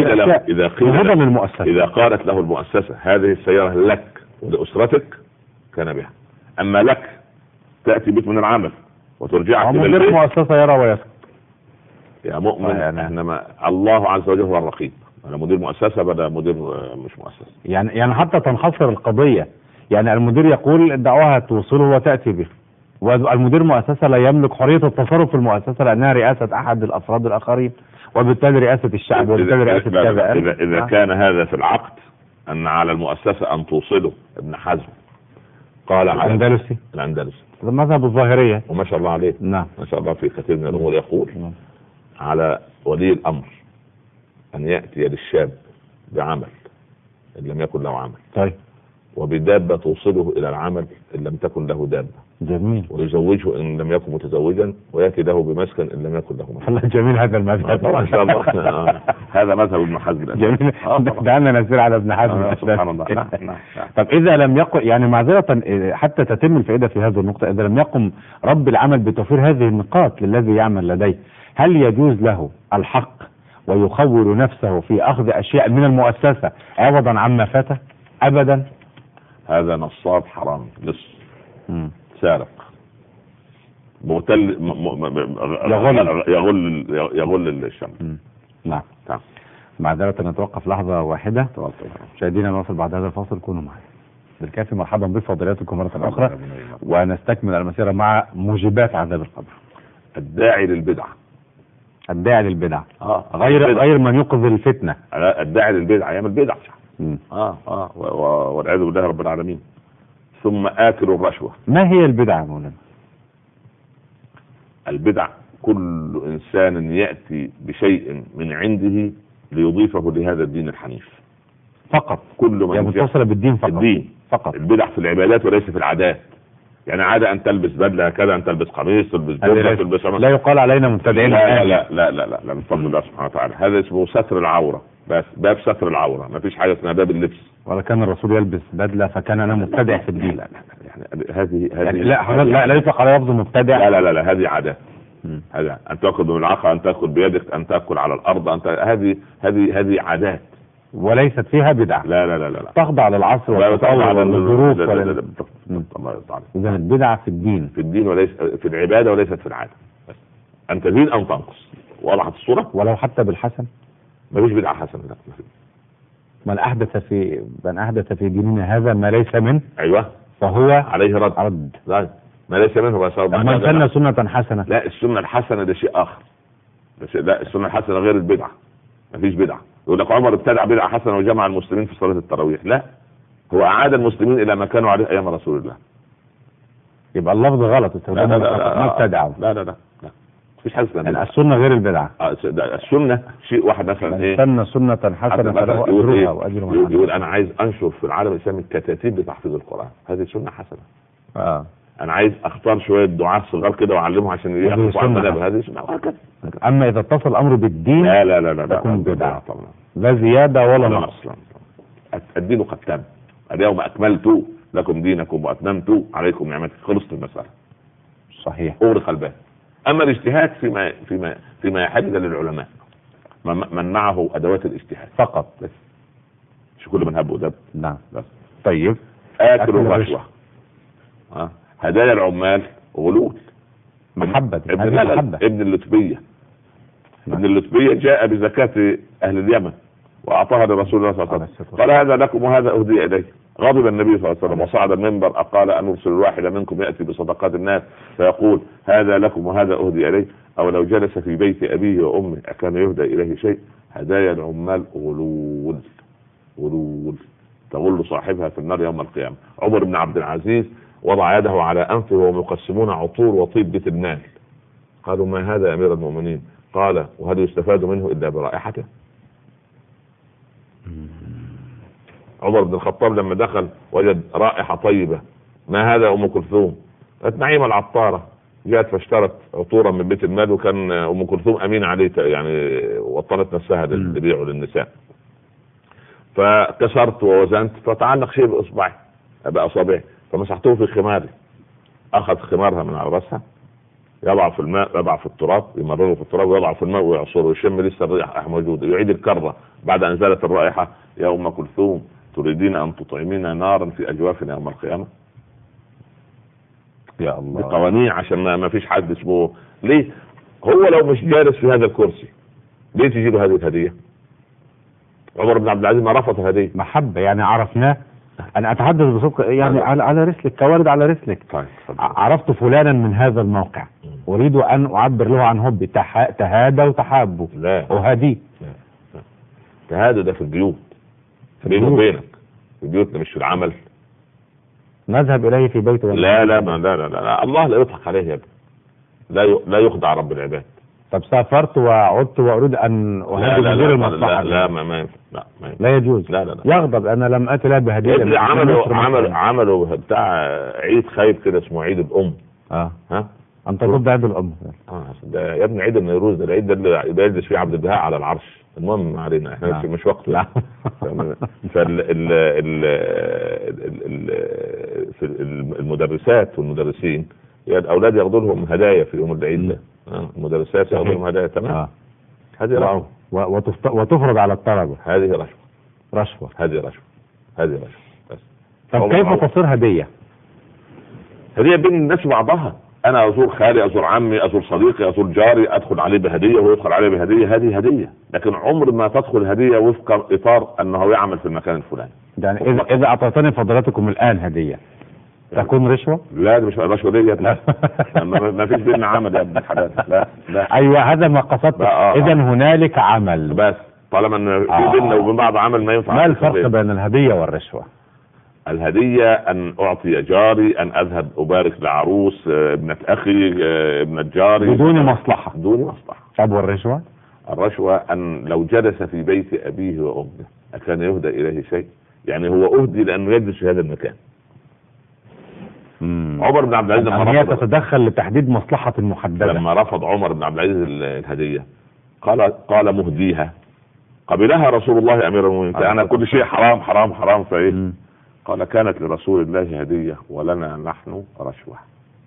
اذا قالت له المؤسسه هذه السياره لك ولاسرتك كان بها. اما لك تاتي بك من العمل وترجعك الى البيت. المؤسسه يرى ويسكت يا مؤمن. انما الله عز وجل هو الرقيب. انا مدير مؤسسه بدل مدير مش مؤسسه. يعني حتى تنحصر القضيه. يعني المدير يقول دعوها توصله وتاتي به. والمدير مؤسسه لا يملك حريه التصرف في المؤسسه لانها رئاسه احد الافراد الاخرين وبالتالي رئاسه الشعب وبالتالي رئاسه التابع. اذا كان هذا في العقد ان على المؤسسه ان توصله. ابن حزم قال الأندلسي المذهب الظاهريه وما شاء الله عليه. نعم ما شاء الله في كثير من الامور يقول على ولي الامر ان ياتي للشاب بعمل ان لم يكن له عمل. طيب. وبدابه توصله الى العمل ان لم تكن له دابه. جميل. ويزوجه ان لم يكن متزوجا وياتي له بمسكن ان لم يكن له مسكن. والله جميل هذا المذهب. طبعا ان شاء الله. هذا مذهب ابن حزم. جميل. دعنا نسير على ابن حزم. سبحان الله. طب اذا لم يقم يعني معذره حتى تتم الفائده في هذه النقطه. اذا لم يقم رب العمل بتوفير هذه النقاط للذي يعمل لديه هل يجوز له الحق ويخول نفسه في اخذ اشياء من المؤسسه عوضا عما فاته؟ ابدا. هذا نصاب حرام لص سارق مغتل يغل الشمس. نعم. نعم. معذرة نتوقف لحظة واحدة. تفضل. مشاهدينا نواصل بعد هذا الفاصل، كونوا معي. بالكافي مرحبا بفضيلتكم مرة أخرى، ونستكمل المسيرة مع موجبات عذاب القبر. الداعي للبدعة. الداعي للبدع. البدع. غير من يوقظ الفتنة. الداعي للبدعة يعمل بدعة. والعياذ بالله رب العالمين. ثم آكل الرشوة. ما هي البدعة يا مولانا؟ البدع كل إنسان يأتي بشيء من عنده ليضيفه لهذا الدين الحنيف فقط. كل من متصلة بالدين فقط. الدين فقط. البدع في العبادات وليس في العادات. يعني عادة أن تلبس بدلة كذا، أن تلبس قميص، تلبس جبة، تلبس لا يقال علينا مبتدعين. لا لا لا لا لا من فضل الله سبحانه وتعالى. هذا اسمه ستر العورة، بس باب ستر العورة، ما فيش حاجة اسمها باب اللبس. ولا كان الرسول يلبس بدلة فكان أنا مبتدع في الدين. لا يعني هذه يعني لا يطلق على لفظ مبتدع. لا هذه عادات. هذا أن تأكل بملعقة، أن تأكل بيدك، أن تأكل على الأرض، هذه عادات وليست فيها بدع. لا تخضع للعصر والتطور والظروف. الله يرضى عليك. إذا البدعة في الدين وليس في العبادة وليست في العادة. أن تزيد أو تنقص. وضحت الصورة؟ ولو حتى بالحسن. ما فيش بدعة حسنة. لا ما فيش. من أحدث في ديننا هذا ما ليس منه. أيوه. فهو عليه رد. لا ما ليس منه بس. من سن سنة حسنة. لا السنة الحسنة ده شيء آخر. لا السنة الحسنة غير البدعة. ما فيش بدعة. يقول لك عمر ابتدع بدعة حسنة وجمع المسلمين في صلاة التراويح. لا، هو أعاد المسلمين إلى ما كانوا عليه أيام رسول الله. يبقى اللفظ غلط. ما ابتدعوا. لا مفيش حاجة اسمها يعني السنة غير البدعة. السنة شيء واحد مثلا ايه؟ سن سنة حسنة فله أجرها وأجر من يقول أنا عايز أنشر في العالم الإسلامي كتاتيب لتحفيظ القرآن. هذه سنة حسنة. أنا عايز أختار شوية دعاة صغار كده وأعلمهم عشان يحفظوا عن مذهب. هذه سنة. أما إذا اتصل الأمر بالدين لا تكون بدعة طبعا. لا زيادة ولا نقص. الدين قد تم. اليوم أكملت لكم دينكم وأتممت عليكم نعمتي. خلصت المسألة. صحيح. أغرق الباب. أما الاجتهاد فيما يحدد للعلماء من معه أدوات الاجتهاد فقط. بس مش كل من هب ودب. نعم. بس. طيب. آكل الرشوة. هدايا العمال غلول. محبة. ابن اللتبية. ابن اللتبية جاء بزكاة أهل اليمن وأعطاها لرسول الله صلى الله عليه وسلم. قال هذا لكم وهذا أهدي إليه. غضب النبي صلى الله عليه وسلم وصعد المنبر قال أن أرسل الواحد منكم يأتي بصدقات الناس فيقول هذا لكم وهذا أهدي إليه، أو لو جلس في بيت أبيه وأمه أكان يهدى إليه شيء. هدايا العمال غلول تغل صاحبها في النار يوم القيامة. عمر بن عبد العزيز وضع يده على أنفه وهم يقسمون عطور وطيب بيت المال. قالوا ما هذا يا أمير المؤمنين؟ قال وهل يستفاد منه إلا برائحته؟ عمر بن الخطاب لما دخل وجد رائحة طيبة. ما هذا؟ أم كلثوم. قالت نعيمة العطارة جاءت فاشترت عطورا من بيت المال، وكان أم كلثوم أمينة عليه يعني وطنت نفسها للبيع للنساء. فكسرت ووزنت فتعلق شيء بأصابعي فمسحته في خماري. أخذ خمارها من على رأسها يضع في الماء، يضع في التراب، يمرره في التراب ويضع في الماء ويعصره ويشم لسه الرائحة موجودة. يعيد الكرة بعد أن زالت الرائحة. يا أم كلثوم تريدين أن تطعمين نارا في أجوافنا يوم القيامة؟ يا الله. بقوانين عشان ما فيش حد اسمه. ليه هو لو مش جالس في هذا الكرسي ليه تجي له هذه الهدية؟ عمر بن عبد العزيز ما رفض هدية. محبة يعني عرفناه. أنا أتحدث بصدق يعني على رسلك كوارد على رسلك. طيب. عرفت فلانا من هذا الموقع أريد أن أعبر له عن حبي. تهادى وتحابه. لا وهدي. تهادى ده في البيوت بينه وبينك. في بيوتنا مش في العمل. نذهب إليه في بيته. لا الله لا يضحك عليه يا ابني. لا يخدع رب العباد. طب سافرت وعدت وأريد أن أهدي مدير المصلحة. لا يجوز. لا يغضب. أنا لم أتي له بهدية. عملوا بتاع عيد خايب كده اسمه عيد الأم. أنت ضد عيد الأم. ده يا ابني عيد النيروز. ده العيد ده اللي يجلس فيه عبد البهاء على العرش. المهم علينا احنا مش وقت. لا. المدرسات والمدرسين الأولاد ياخذوا لهم هدايا في يوم العيد ده. المدرسات ياخذوا لهم هدايا. تمام. هذه رشوة. وتفرض على الطلبة. هذه رشوة. هذه رشوة. طب كيف تصير هدية؟ هدية بين الناس بعضها. انا ازور خالي، ازور عمي، ازور صديقي، ازور جاري، ادخل عليه بهديه وهو يدخل عليه بهديه، هذه هديه. لكن عمر ما تدخل هديه وفق اطار انه يعمل في المكان الفلاني. يعني اذا اعطيتني فضلاتكم الان هديه تكون رشوه؟ لا دي مش رشوه ديت، لا. ما فيش بيننا عمل يا ابن الحلال، لا لا. ايوه هذا ما قصدت. اذا هنالك عمل، بس طالما ان في بيننا وبين بعض عمل ما ينفع. ما الفرق بين الهديه والرشوه؟ الهديه ان اعطي جاري، ان اذهب ابارك لعروس ابنه اخي، ابنه جاري بدون مصلحه. بدون مصلحه. طب والرشوه؟ الرشوه ان لو جلس في بيت ابيه وامه اكان يهدى اليه شيء؟ يعني هو اهدي لانه يجلس في هذا المكان. عمر بن عبد العزيز لما هي تتدخل لتحديد مصلحة محددة. لما رفض عمر بن عبد العزيز الهدية قال مهديها، قبلها رسول الله امير المؤمنين، انا كل شيء حرام حرام حرام فايه؟ قال كانت لرسول الله هدية ولنا نحن رشوة.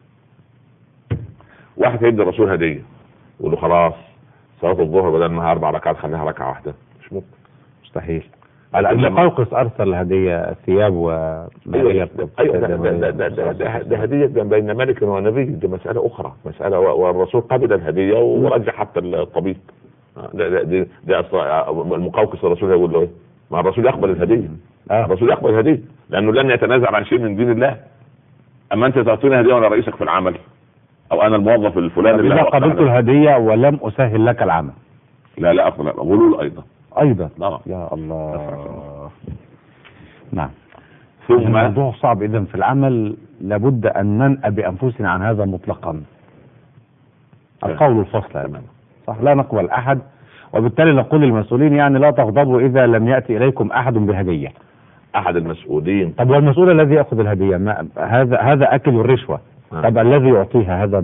واحد هيدي الرسول هدية يقول له خلاص صلاة الظهر بدل ما 4 ركعات خليها ركعة واحدة، مش ممكن، مستحيل. المقوقس ارسل هدية ثياب ايوه ده هدية بين ملك ونبي، دي مسألة اخرى، مسألة والرسول قبل الهدية ورجع حتى الطبيب. ده المقوقس الرسول يقول له ايه؟ ما الرسول يقبل الهدية. الرسول يقبل الهدية لانه لن يتنازل عن شيء من دين الله. اما انت تعطيني هدية وانا رئيسك في العمل او انا الموظف الفلاني اللي اذا قبلت الهدية ولم اسهل لك العمل لا اقبل غلول ايضا لا. يا الله. نعم. ثم الموضوع صعب. اذا في العمل لابد ان ننأى بانفسنا عن هذا مطلقا. القول الفصل صح، لا نقبل احد، وبالتالي نقول للمسؤولين يعني لا تغضبوا اذا لم يأتي اليكم احد بهدية. احد المسؤولين. طب والمسؤول الذي يأخذ الهدية هذا اكل الرشوة. طب الذي يعطيها هذا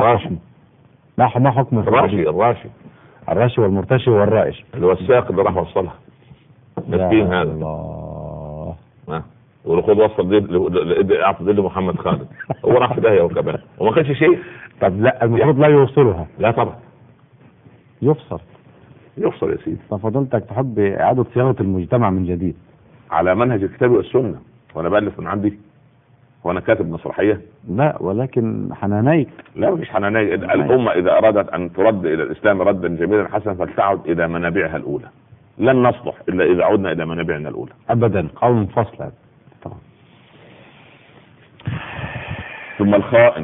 ما حكم الراشي والمرتشي والرائش اللي هو الساق اللي راح وصلها مسكين هذا. الله. يقول خد وصل دي اعطي دي لمحمد خالد، هو راح في داهيه وكمان وما كانش شيء. طب لا المفروض لا يوصلها. لا طبعا يفصل يا سيدي. ففضلتك تحب اعاده صياغه المجتمع من جديد على منهج الكتاب والسنه، وانا بألف من عندي وانا كاتب مسرحيه؟ لا ولكن حنانيك. لا مفيش حنانيك. الامه اذا ارادت ان ترد الى الاسلام ردا جميلا حسنا فلتعد الى منابعها الاولى. لن نصلح الا اذا عدنا الى منابعنا الاولى ابدا. قول فصل. ثم الخائن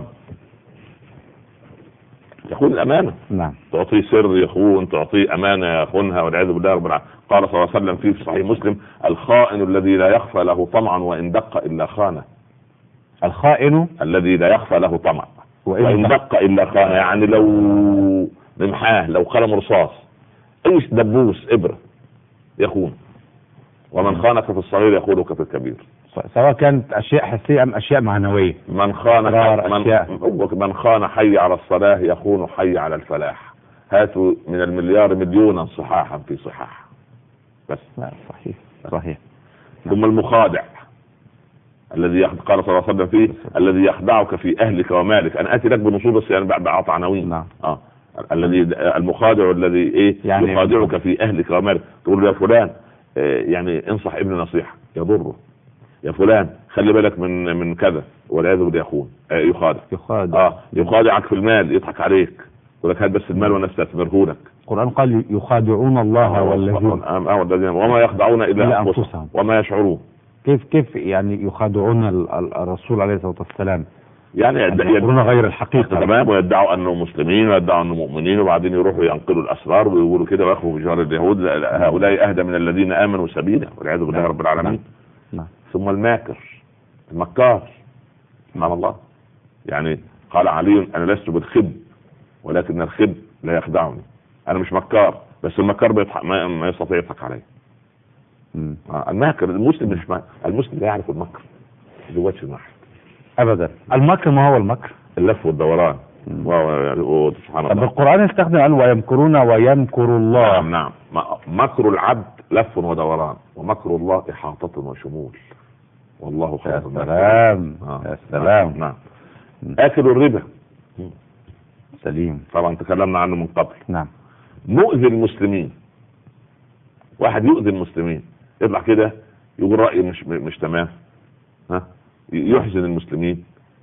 يخون الامانه. نعم. تعطيه سر يخون، تعطيه امانه يخونها والعياذ بالله رب العالمين. قال صلى الله عليه وسلم في صحيح مسلم: الخائن الذي لا يخفى له طمع وان دق الا خانه. الخائن الذي لا يخفى له طمع وان دق الا خانه، يعني لو ممحاه، لو قلم رصاص، اي دبوس ابره يخون. ومن خانك في الصغير يخونك في الكبير، سواء كانت اشياء حسيه ام اشياء معنويه. من خان حي على الصلاه يخون حي على الفلاح. هاتوا من المليار مليونا صحاحا في صحاح. بس لا صحيح. ثم المخادع الذي قال صلى الله عليه وسلم فيه: الذي يخدعك في اهلك ومالك. انا اتي لك بنصوص يعني بعض عناوين. نعم. الذي المخادع الذي ايه يعني يخادعك في اهلك ومالك. تقول له يا فلان يعني انصح ابن نصيحه يضره، يا فلان خلي بالك من كذا، والعياذ بالله يخون يخادع. يخادعك في المال، يضحك عليك، يقول لك هات بس المال وانا استثمره لك. القرآن قال يخادعون الله والذين وما يخدعون الا انفسهم وما يشعرون. كيف يعني يخادعون الرسول عليه الصلاه والسلام؟ يعني يقولون غير الحقيقه. تمام. ويدعوا انهم مسلمين ويدعوا انهم مؤمنين، وبعدين يروحوا ينقلوا الاسرار ويقولوا كده ويخفوا بجار اليهود. هؤلاء اهدى من الذين امنوا سبيلا والعياذ بالله رب العالمين. ثم الماكر المكار. سبحان الله. يعني قال علي: انا لست بالخب ولكن الخب لا يخدعني. انا مش مكار، بس المكار بيضحك ما يستطيع يضحك علي. الماكر. المسلم مش المسلم لا يعرف المكر بوجه واحد ابدا. المكر ما هو المكر؟ اللف والدوران. سبحان الله. القرآن يستخدم قال ويمكرون ويمكر الله. نعم. مكر العبد لف ودوران، ومكر الله احاطة وشمول، والله خير. يا سلام. يا سلام. نعم. اكل الربا سليم، طبعا تكلمنا عنه من قبل. نعم. مؤذي المسلمين، واحد يؤذي المسلمين، يطلع كده يقول رأي مش تمام، يحزن المسلمين،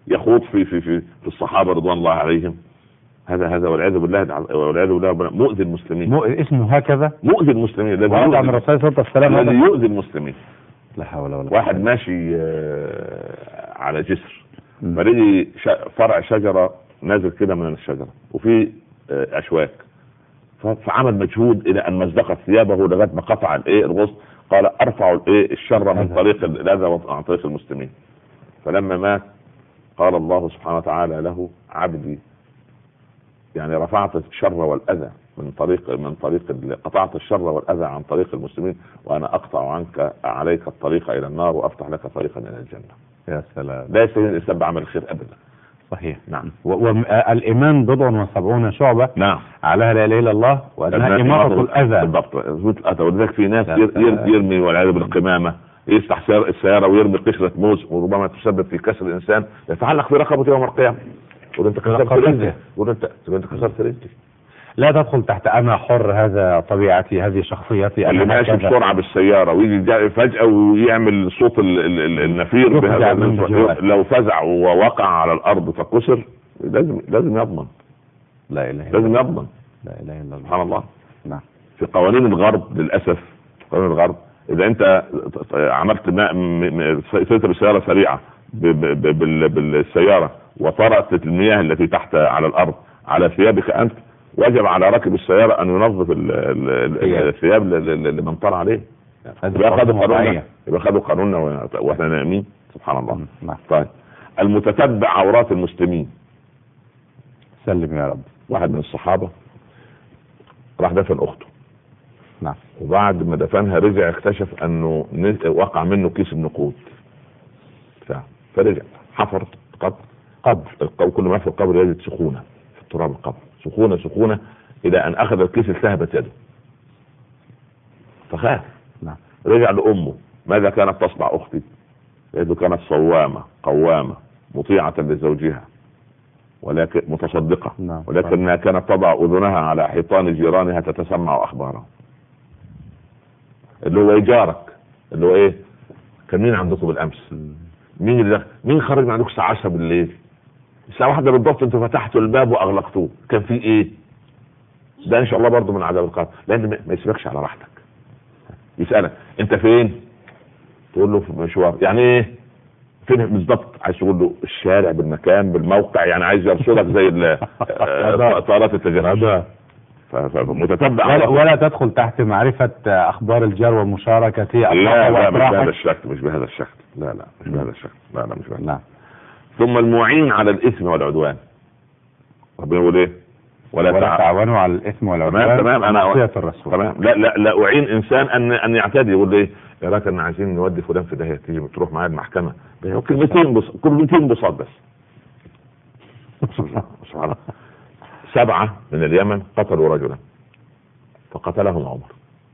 يخوض في الصحابه رضوان الله عليهم. هذا والعياذ بالله مؤذي المسلمين. اسمه هكذا مؤذي المسلمين الذي ورد عن الرسول صلى الله عليه وسلم الذي يؤذي المسلمين. لا حول ولا قوة. واحد ماشي على جسر، فلقي فرع شجره نازل كده من الشجره وفي اشواك، فعمل مجهود الى ان مزقت ثيابه لغايه ما قطع الغصن. قال ارفع الشر من طريق الاذى عن طريق المسلمين. فلما مات قال الله سبحانه وتعالى له: عبدي، يعني رفعت الشر والاذى من طريق قطعت الشر والاذى عن طريق المسلمين، وانا اقطع عنك عليك الطريق الى النار وافتح لك طريقا الى الجنه. يا سلام. لا يستهين الانسان بعمل الخير ابدا. صحيح. نعم. والإيمان 70 شعبة. نعم. علىها لا إله إلا الله وأنها إماطة الأذى. بالضبط. ولذلك في ناس يرمي والعياذ بالقمامة، يفتح السيارة ويرمي قشرة موز وربما تسبب في كسر الإنسان يتعلق في رقبته يوم القيامة. يقول أنت كسرت رجلي. يقول أنت كسرت رجلي. لا تدخل تحت أنا حر، هذا طبيعتي، هذه شخصيتي. اللي ماشي بسرعة بالسيارة ويجي فجأة ويعمل صوت النفير لو فزع ووقع على الأرض فكسر لازم يضمن. لا إله إلا الله. لازم يضمن. لا إله إلا الله. سبحان الله. نعم. في قوانين الغرب للأسف، قوانين الغرب إذا أنت عملت سيرت بسيارة سريعة بالسيارة وطرأت المياه التي تحت على الأرض على ثيابك أنت، وجب على راكب السيارة أن ينظف الثياب لمن طار عليه. يبقى خدوا قانوننا واحنا نايمين. سبحان الله. طيب، المتتبع عورات المسلمين. سلم يا رب. واحد من الصحابة راح دفن أخته. نعم. وبعد ما دفنها رجع اكتشف أنه وقع منه كيس النقود. فرجع حفر قبر كل ما في القبر يجد سخونة في التراب القبر، سخونة إلى أن أخذ الكيس التهبت يده فخاف. نعم. رجع لأمه: ماذا كانت تصنع أختي؟ يده كانت صوامة قوامة مطيعة لزوجها ولكن متصدقة. نعم. ولكنها كانت تضع أذنها على حيطان جيرانها تتسمع أخبارها. اللي هو جارك، اللي هو إيه؟ كان مين عندكم بالأمس؟ مين خرج من عندكم الساعة 10 بالليل؟ الساعة 1 بالضبط انتوا فتحتوا الباب واغلقتوه، كان في ايه؟ ده ان شاء الله برضو من عذاب القبر، لان ما يسيبكش على راحتك. يسألك انت فين؟ تقول له في مشوار. يعني ايه فين بالضبط؟ عايز تقول له الشارع بالمكان بالموقع، يعني عايز يرسلك زي طائرات التجسس. فمتتبع. ولا تدخل تحت معرفة اخبار الجار ومشاركته. لا مش بهذا الشكل. لا مش بهذا الشكل. نعم. ثم المعين على الاثم والعدوان. ربنا يقول ايه؟ ولا تعاونوا على الاثم والعدوان. تمام. انا وصية الرسول. تمام. لا اعين انسان ان يعتدي. يقول ليه؟ يا راجل احنا عايزين نودي فلان في داهيه، تيجي تروح معايا المحكمه. كلمتين بساط بس. سبحان الله. 7 من اليمن قتلوا رجلا فقتلهم عمر،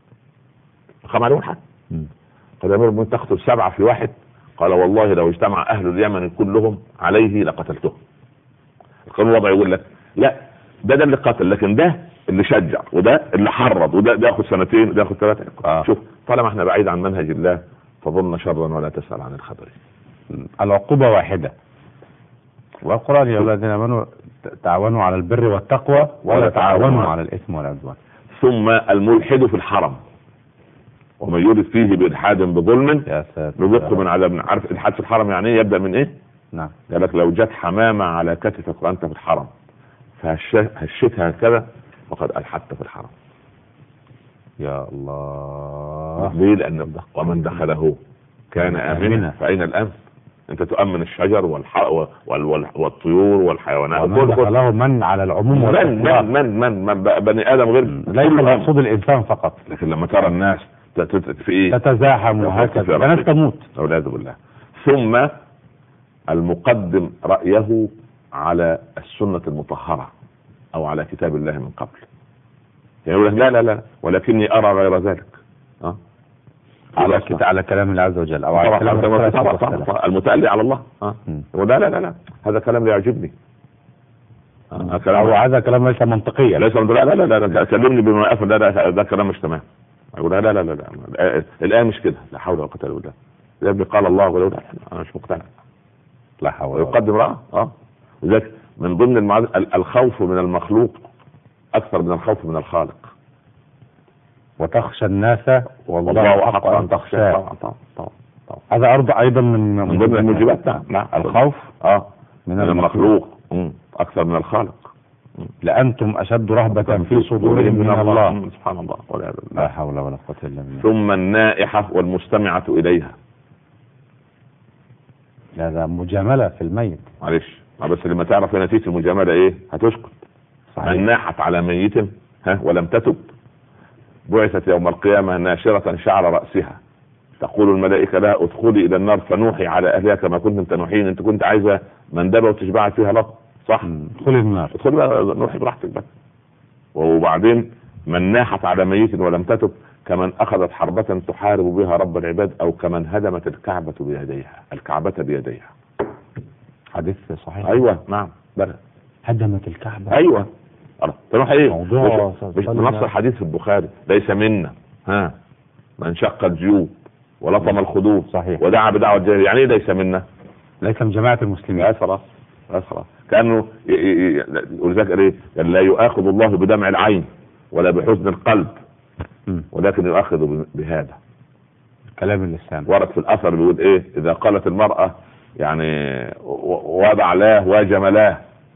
قام عليهم حد. قال: يا امير المؤمنين تقتل 7 في واحد؟ قال: والله لو اجتمع اهل اليمن كلهم عليه لقتلته. القانون الوضعي يقول لك لا، ده اللي قتل، لكن ده اللي شجع، وده اللي حرض، وده ياخد 2 وده ياخد 3. شوف، طالما احنا بعيد عن منهج الله فظن شرا ولا تسأل عن الخبر. العقوبة واحدة. والقرآن: يا الذين آمنوا تعاونوا على البر والتقوى ولا تعاونوا على الإثم والعدوان. ثم الملحد في الحرم، ومن يرد فيه بإلحاد بظلم نذقه من عذاب. عارف الحاد في الحرم يعني ايه؟ يبدأ من ايه؟ نعم. قال لك: لو جت حمامة على كتفك وانت في الحرم فهشتها هكذا فقد ألحدت في الحرم. يا الله. ليه؟ لأن ومن دخله كان آمنا. فأين الأمن؟ انت تؤمن الشجر والطيور والحيوانات. ومن دخله من على العموم والإطلاق. من بني آدم غير ليس المقصود الإنسان فقط. لكن لما ترى الناس في ايه؟ تتزاحم وهكذا الناس تموت والعياذ بالله. ثم المقدم رأيه على السنة المطهرة او على كتاب الله من قبل. يعني يقول لك لا ولكني ارى غير ذلك. على كلام الله عز وجل او على كلام المتألي على الله. لا هذا كلام لا يعجبني. هذا كلام ليس منطقيا. لا كلمني بما افهم. ده كلام مش تمام. اقول لا الآية مش كده. لا حول ولا قوة الا بالله. يا ابني قال الله ولا انا مش مقتنع. لا حول ولا قوة. ويقدم رأى. وذلك من ضمن الخوف من المخلوق أكثر من الخوف من الخالق. وتخشى الناس والله حق أن تخشاه. طبعا. هذا أيضا من ضمن الموجبات. نعم. الخوف من المخلوق أكثر من الخالق. لأنتم أشد رهبة في صدورهم من الله. سبحان الله. لا حول ولا قوة إلا بالله. ثم النائحة والمستمعة إليها. هذا مجاملة في الميت. معلش بس لما تعرف نتيجة المجاملة إيه هتسكت. من ناحت على ميت ولم تتب بعثت يوم القيامة ناشرة شعر رأسها تقول الملائكة لها ادخلي إلى النار فنوحي على أهلها كما كنتم تنوحين. أنت كنت عايزة مندبة وتشبعت فيها لط صح؟ ادخلي النار. ادخلي بقى نوحي براحتك بقى. وبعدين من ناحت على ميت ولم تتب كمن أخذت حربة تحارب بها رب العباد أو كمن هدمت الكعبة بيديها. الكعبة بيديها. حديث صحيح. أيوة نعم بلى. هدمت الكعبة. أيوة تروح ايه موضوع مش بنص الحديث في البخاري ليس منا من شق الجيوب ولطم الخدود صحيح ودعا بدعوة الجاهلية. يعني ايه ليس منا؟ ليس من جماعة المسلمين. لا خلاص كأنه ولذلك ايه لا يؤاخذ الله بدمع العين ولا بحزن القلب ولكن يؤاخذ بهذا كلام اللسان. ورد في الأثر بيقول ايه اذا قالت المرأة يعني وضع له وجملاه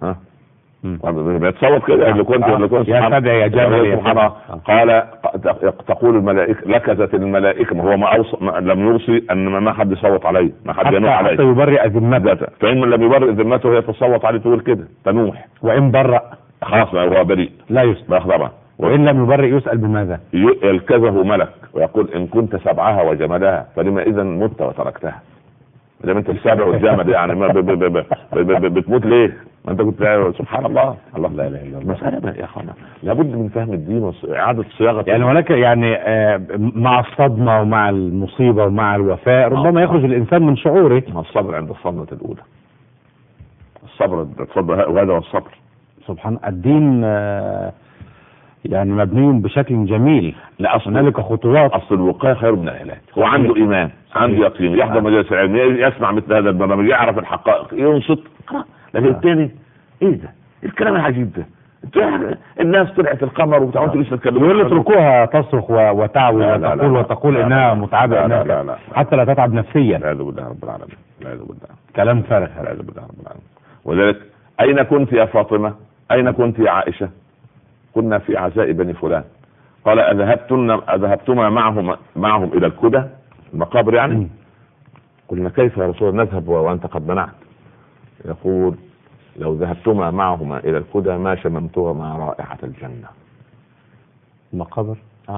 بيتصوت كده اللي كنت يا سبع يا جمل قال تقول الملائكة لكزت الملائكة ما هو ما لم يوصي ان ما حد يصوت عليه ما حد ينوح عليه حتى يبرئ ذمته. فإن من لم يبرئ ذمته هي تصوت عليه تقول كده تنوح. وإن برأ خلاص هو بريء لا يسأل طبعا. وإن لم يبرئ يسأل بماذا؟ يلكزه ملك ويقول إن كنت سبعها وجملها فلما إذا مت وتركتها. لما انت السابع والجامد يعني بتموت ليه؟ ما انت كنت سبحان الله. الله لا اله الا الله. مسألة يا اخوانا لابد من فهم الدين واعادة صياغة يعني ولك يعني مع الصدمة ومع المصيبة ومع الوفاء ربما يخرج الانسان من شعوره. الصبر عند الصدمة الاولى. الصبر وهذا هو الصبر. سبحان الدين يعني مبني بشكل جميل. لا هنالك خطوات. اصل الوقاية خير من العلاج. هو عنده ايمان عنده يقين يحضر مجالس العلم يسمع مثل هذا البرنامج يعرف الحقائق ينصت. لكن الثاني ايه ده الكلام العجيب ده الناس طلعت القمر وبتاعوا لسه تتكلموا يقول اتركوها تصرخ وتعوي وتقول انها متعبه لا حتى لا تتعب نفسيا. لا بالله رب العالمين لا بالله كلام فارغ. لا بالله رب العالمين. ولذلك اين كنت يا فاطمه اين كنت يا عائشه؟ كنا في عزاء بني فلان. قال اذهبتما معهم الى الكدى المقابر يعني. قلنا كيف يا رسول الله نذهب وانت قد منعت؟ يقول لو ذهبتما معهما الى الكدى ما شممتهما رائحة الجنة. المقابر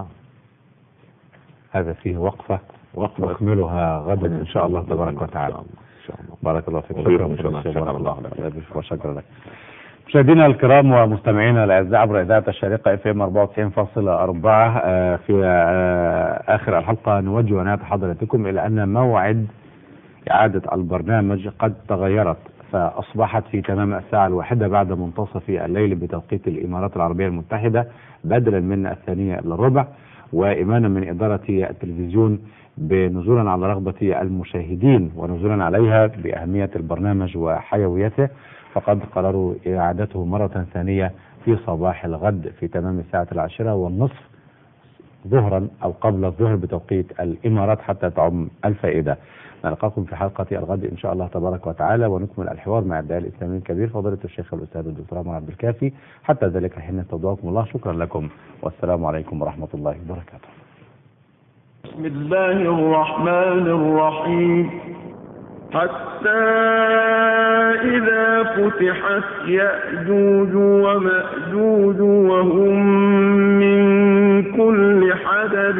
هذا فيه وقفة نكملها غدا ان شاء الله تبارك وتعالى. بارك الله فيك. شكرا لك. مشاهدينا الكرام ومستمعينا الاعزاء عبر اذاعه الشارقه FM 94.4 في اخر الحلقه نوجه عناية حضراتكم الى ان موعد اعاده البرنامج قد تغيرت فاصبحت في تمام الساعه 1 بعد منتصف الليل بتوقيت الامارات العربيه المتحده بدلا من 2:15 وايمانا من اداره التلفزيون بنزولا على رغبه المشاهدين ونزولا عليها باهميه البرنامج وحيويته فقد قرروا إعادته مرة ثانية في صباح الغد في تمام الساعة 10:30 ظهرا أو قبل الظهر بتوقيت الإمارات حتى تعم الفائدة. نلقاكم في حلقة الغد إن شاء الله تبارك وتعالى ونكمل الحوار مع الداعية الإسلامي الكبير فضيلة الشيخ الأستاذ الدكتور عمر عبد الكافي. حتى ذلك الحين استودعكم الله. شكرا لكم والسلام عليكم ورحمة الله وبركاته. بسم الله الرحمن الرحيم. حتى إذا فتحت يأجوج ومأجوج وهم من كل حدب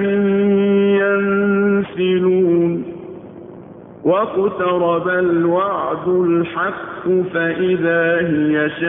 ينسلون واقترب الوعد الحق فإذا هي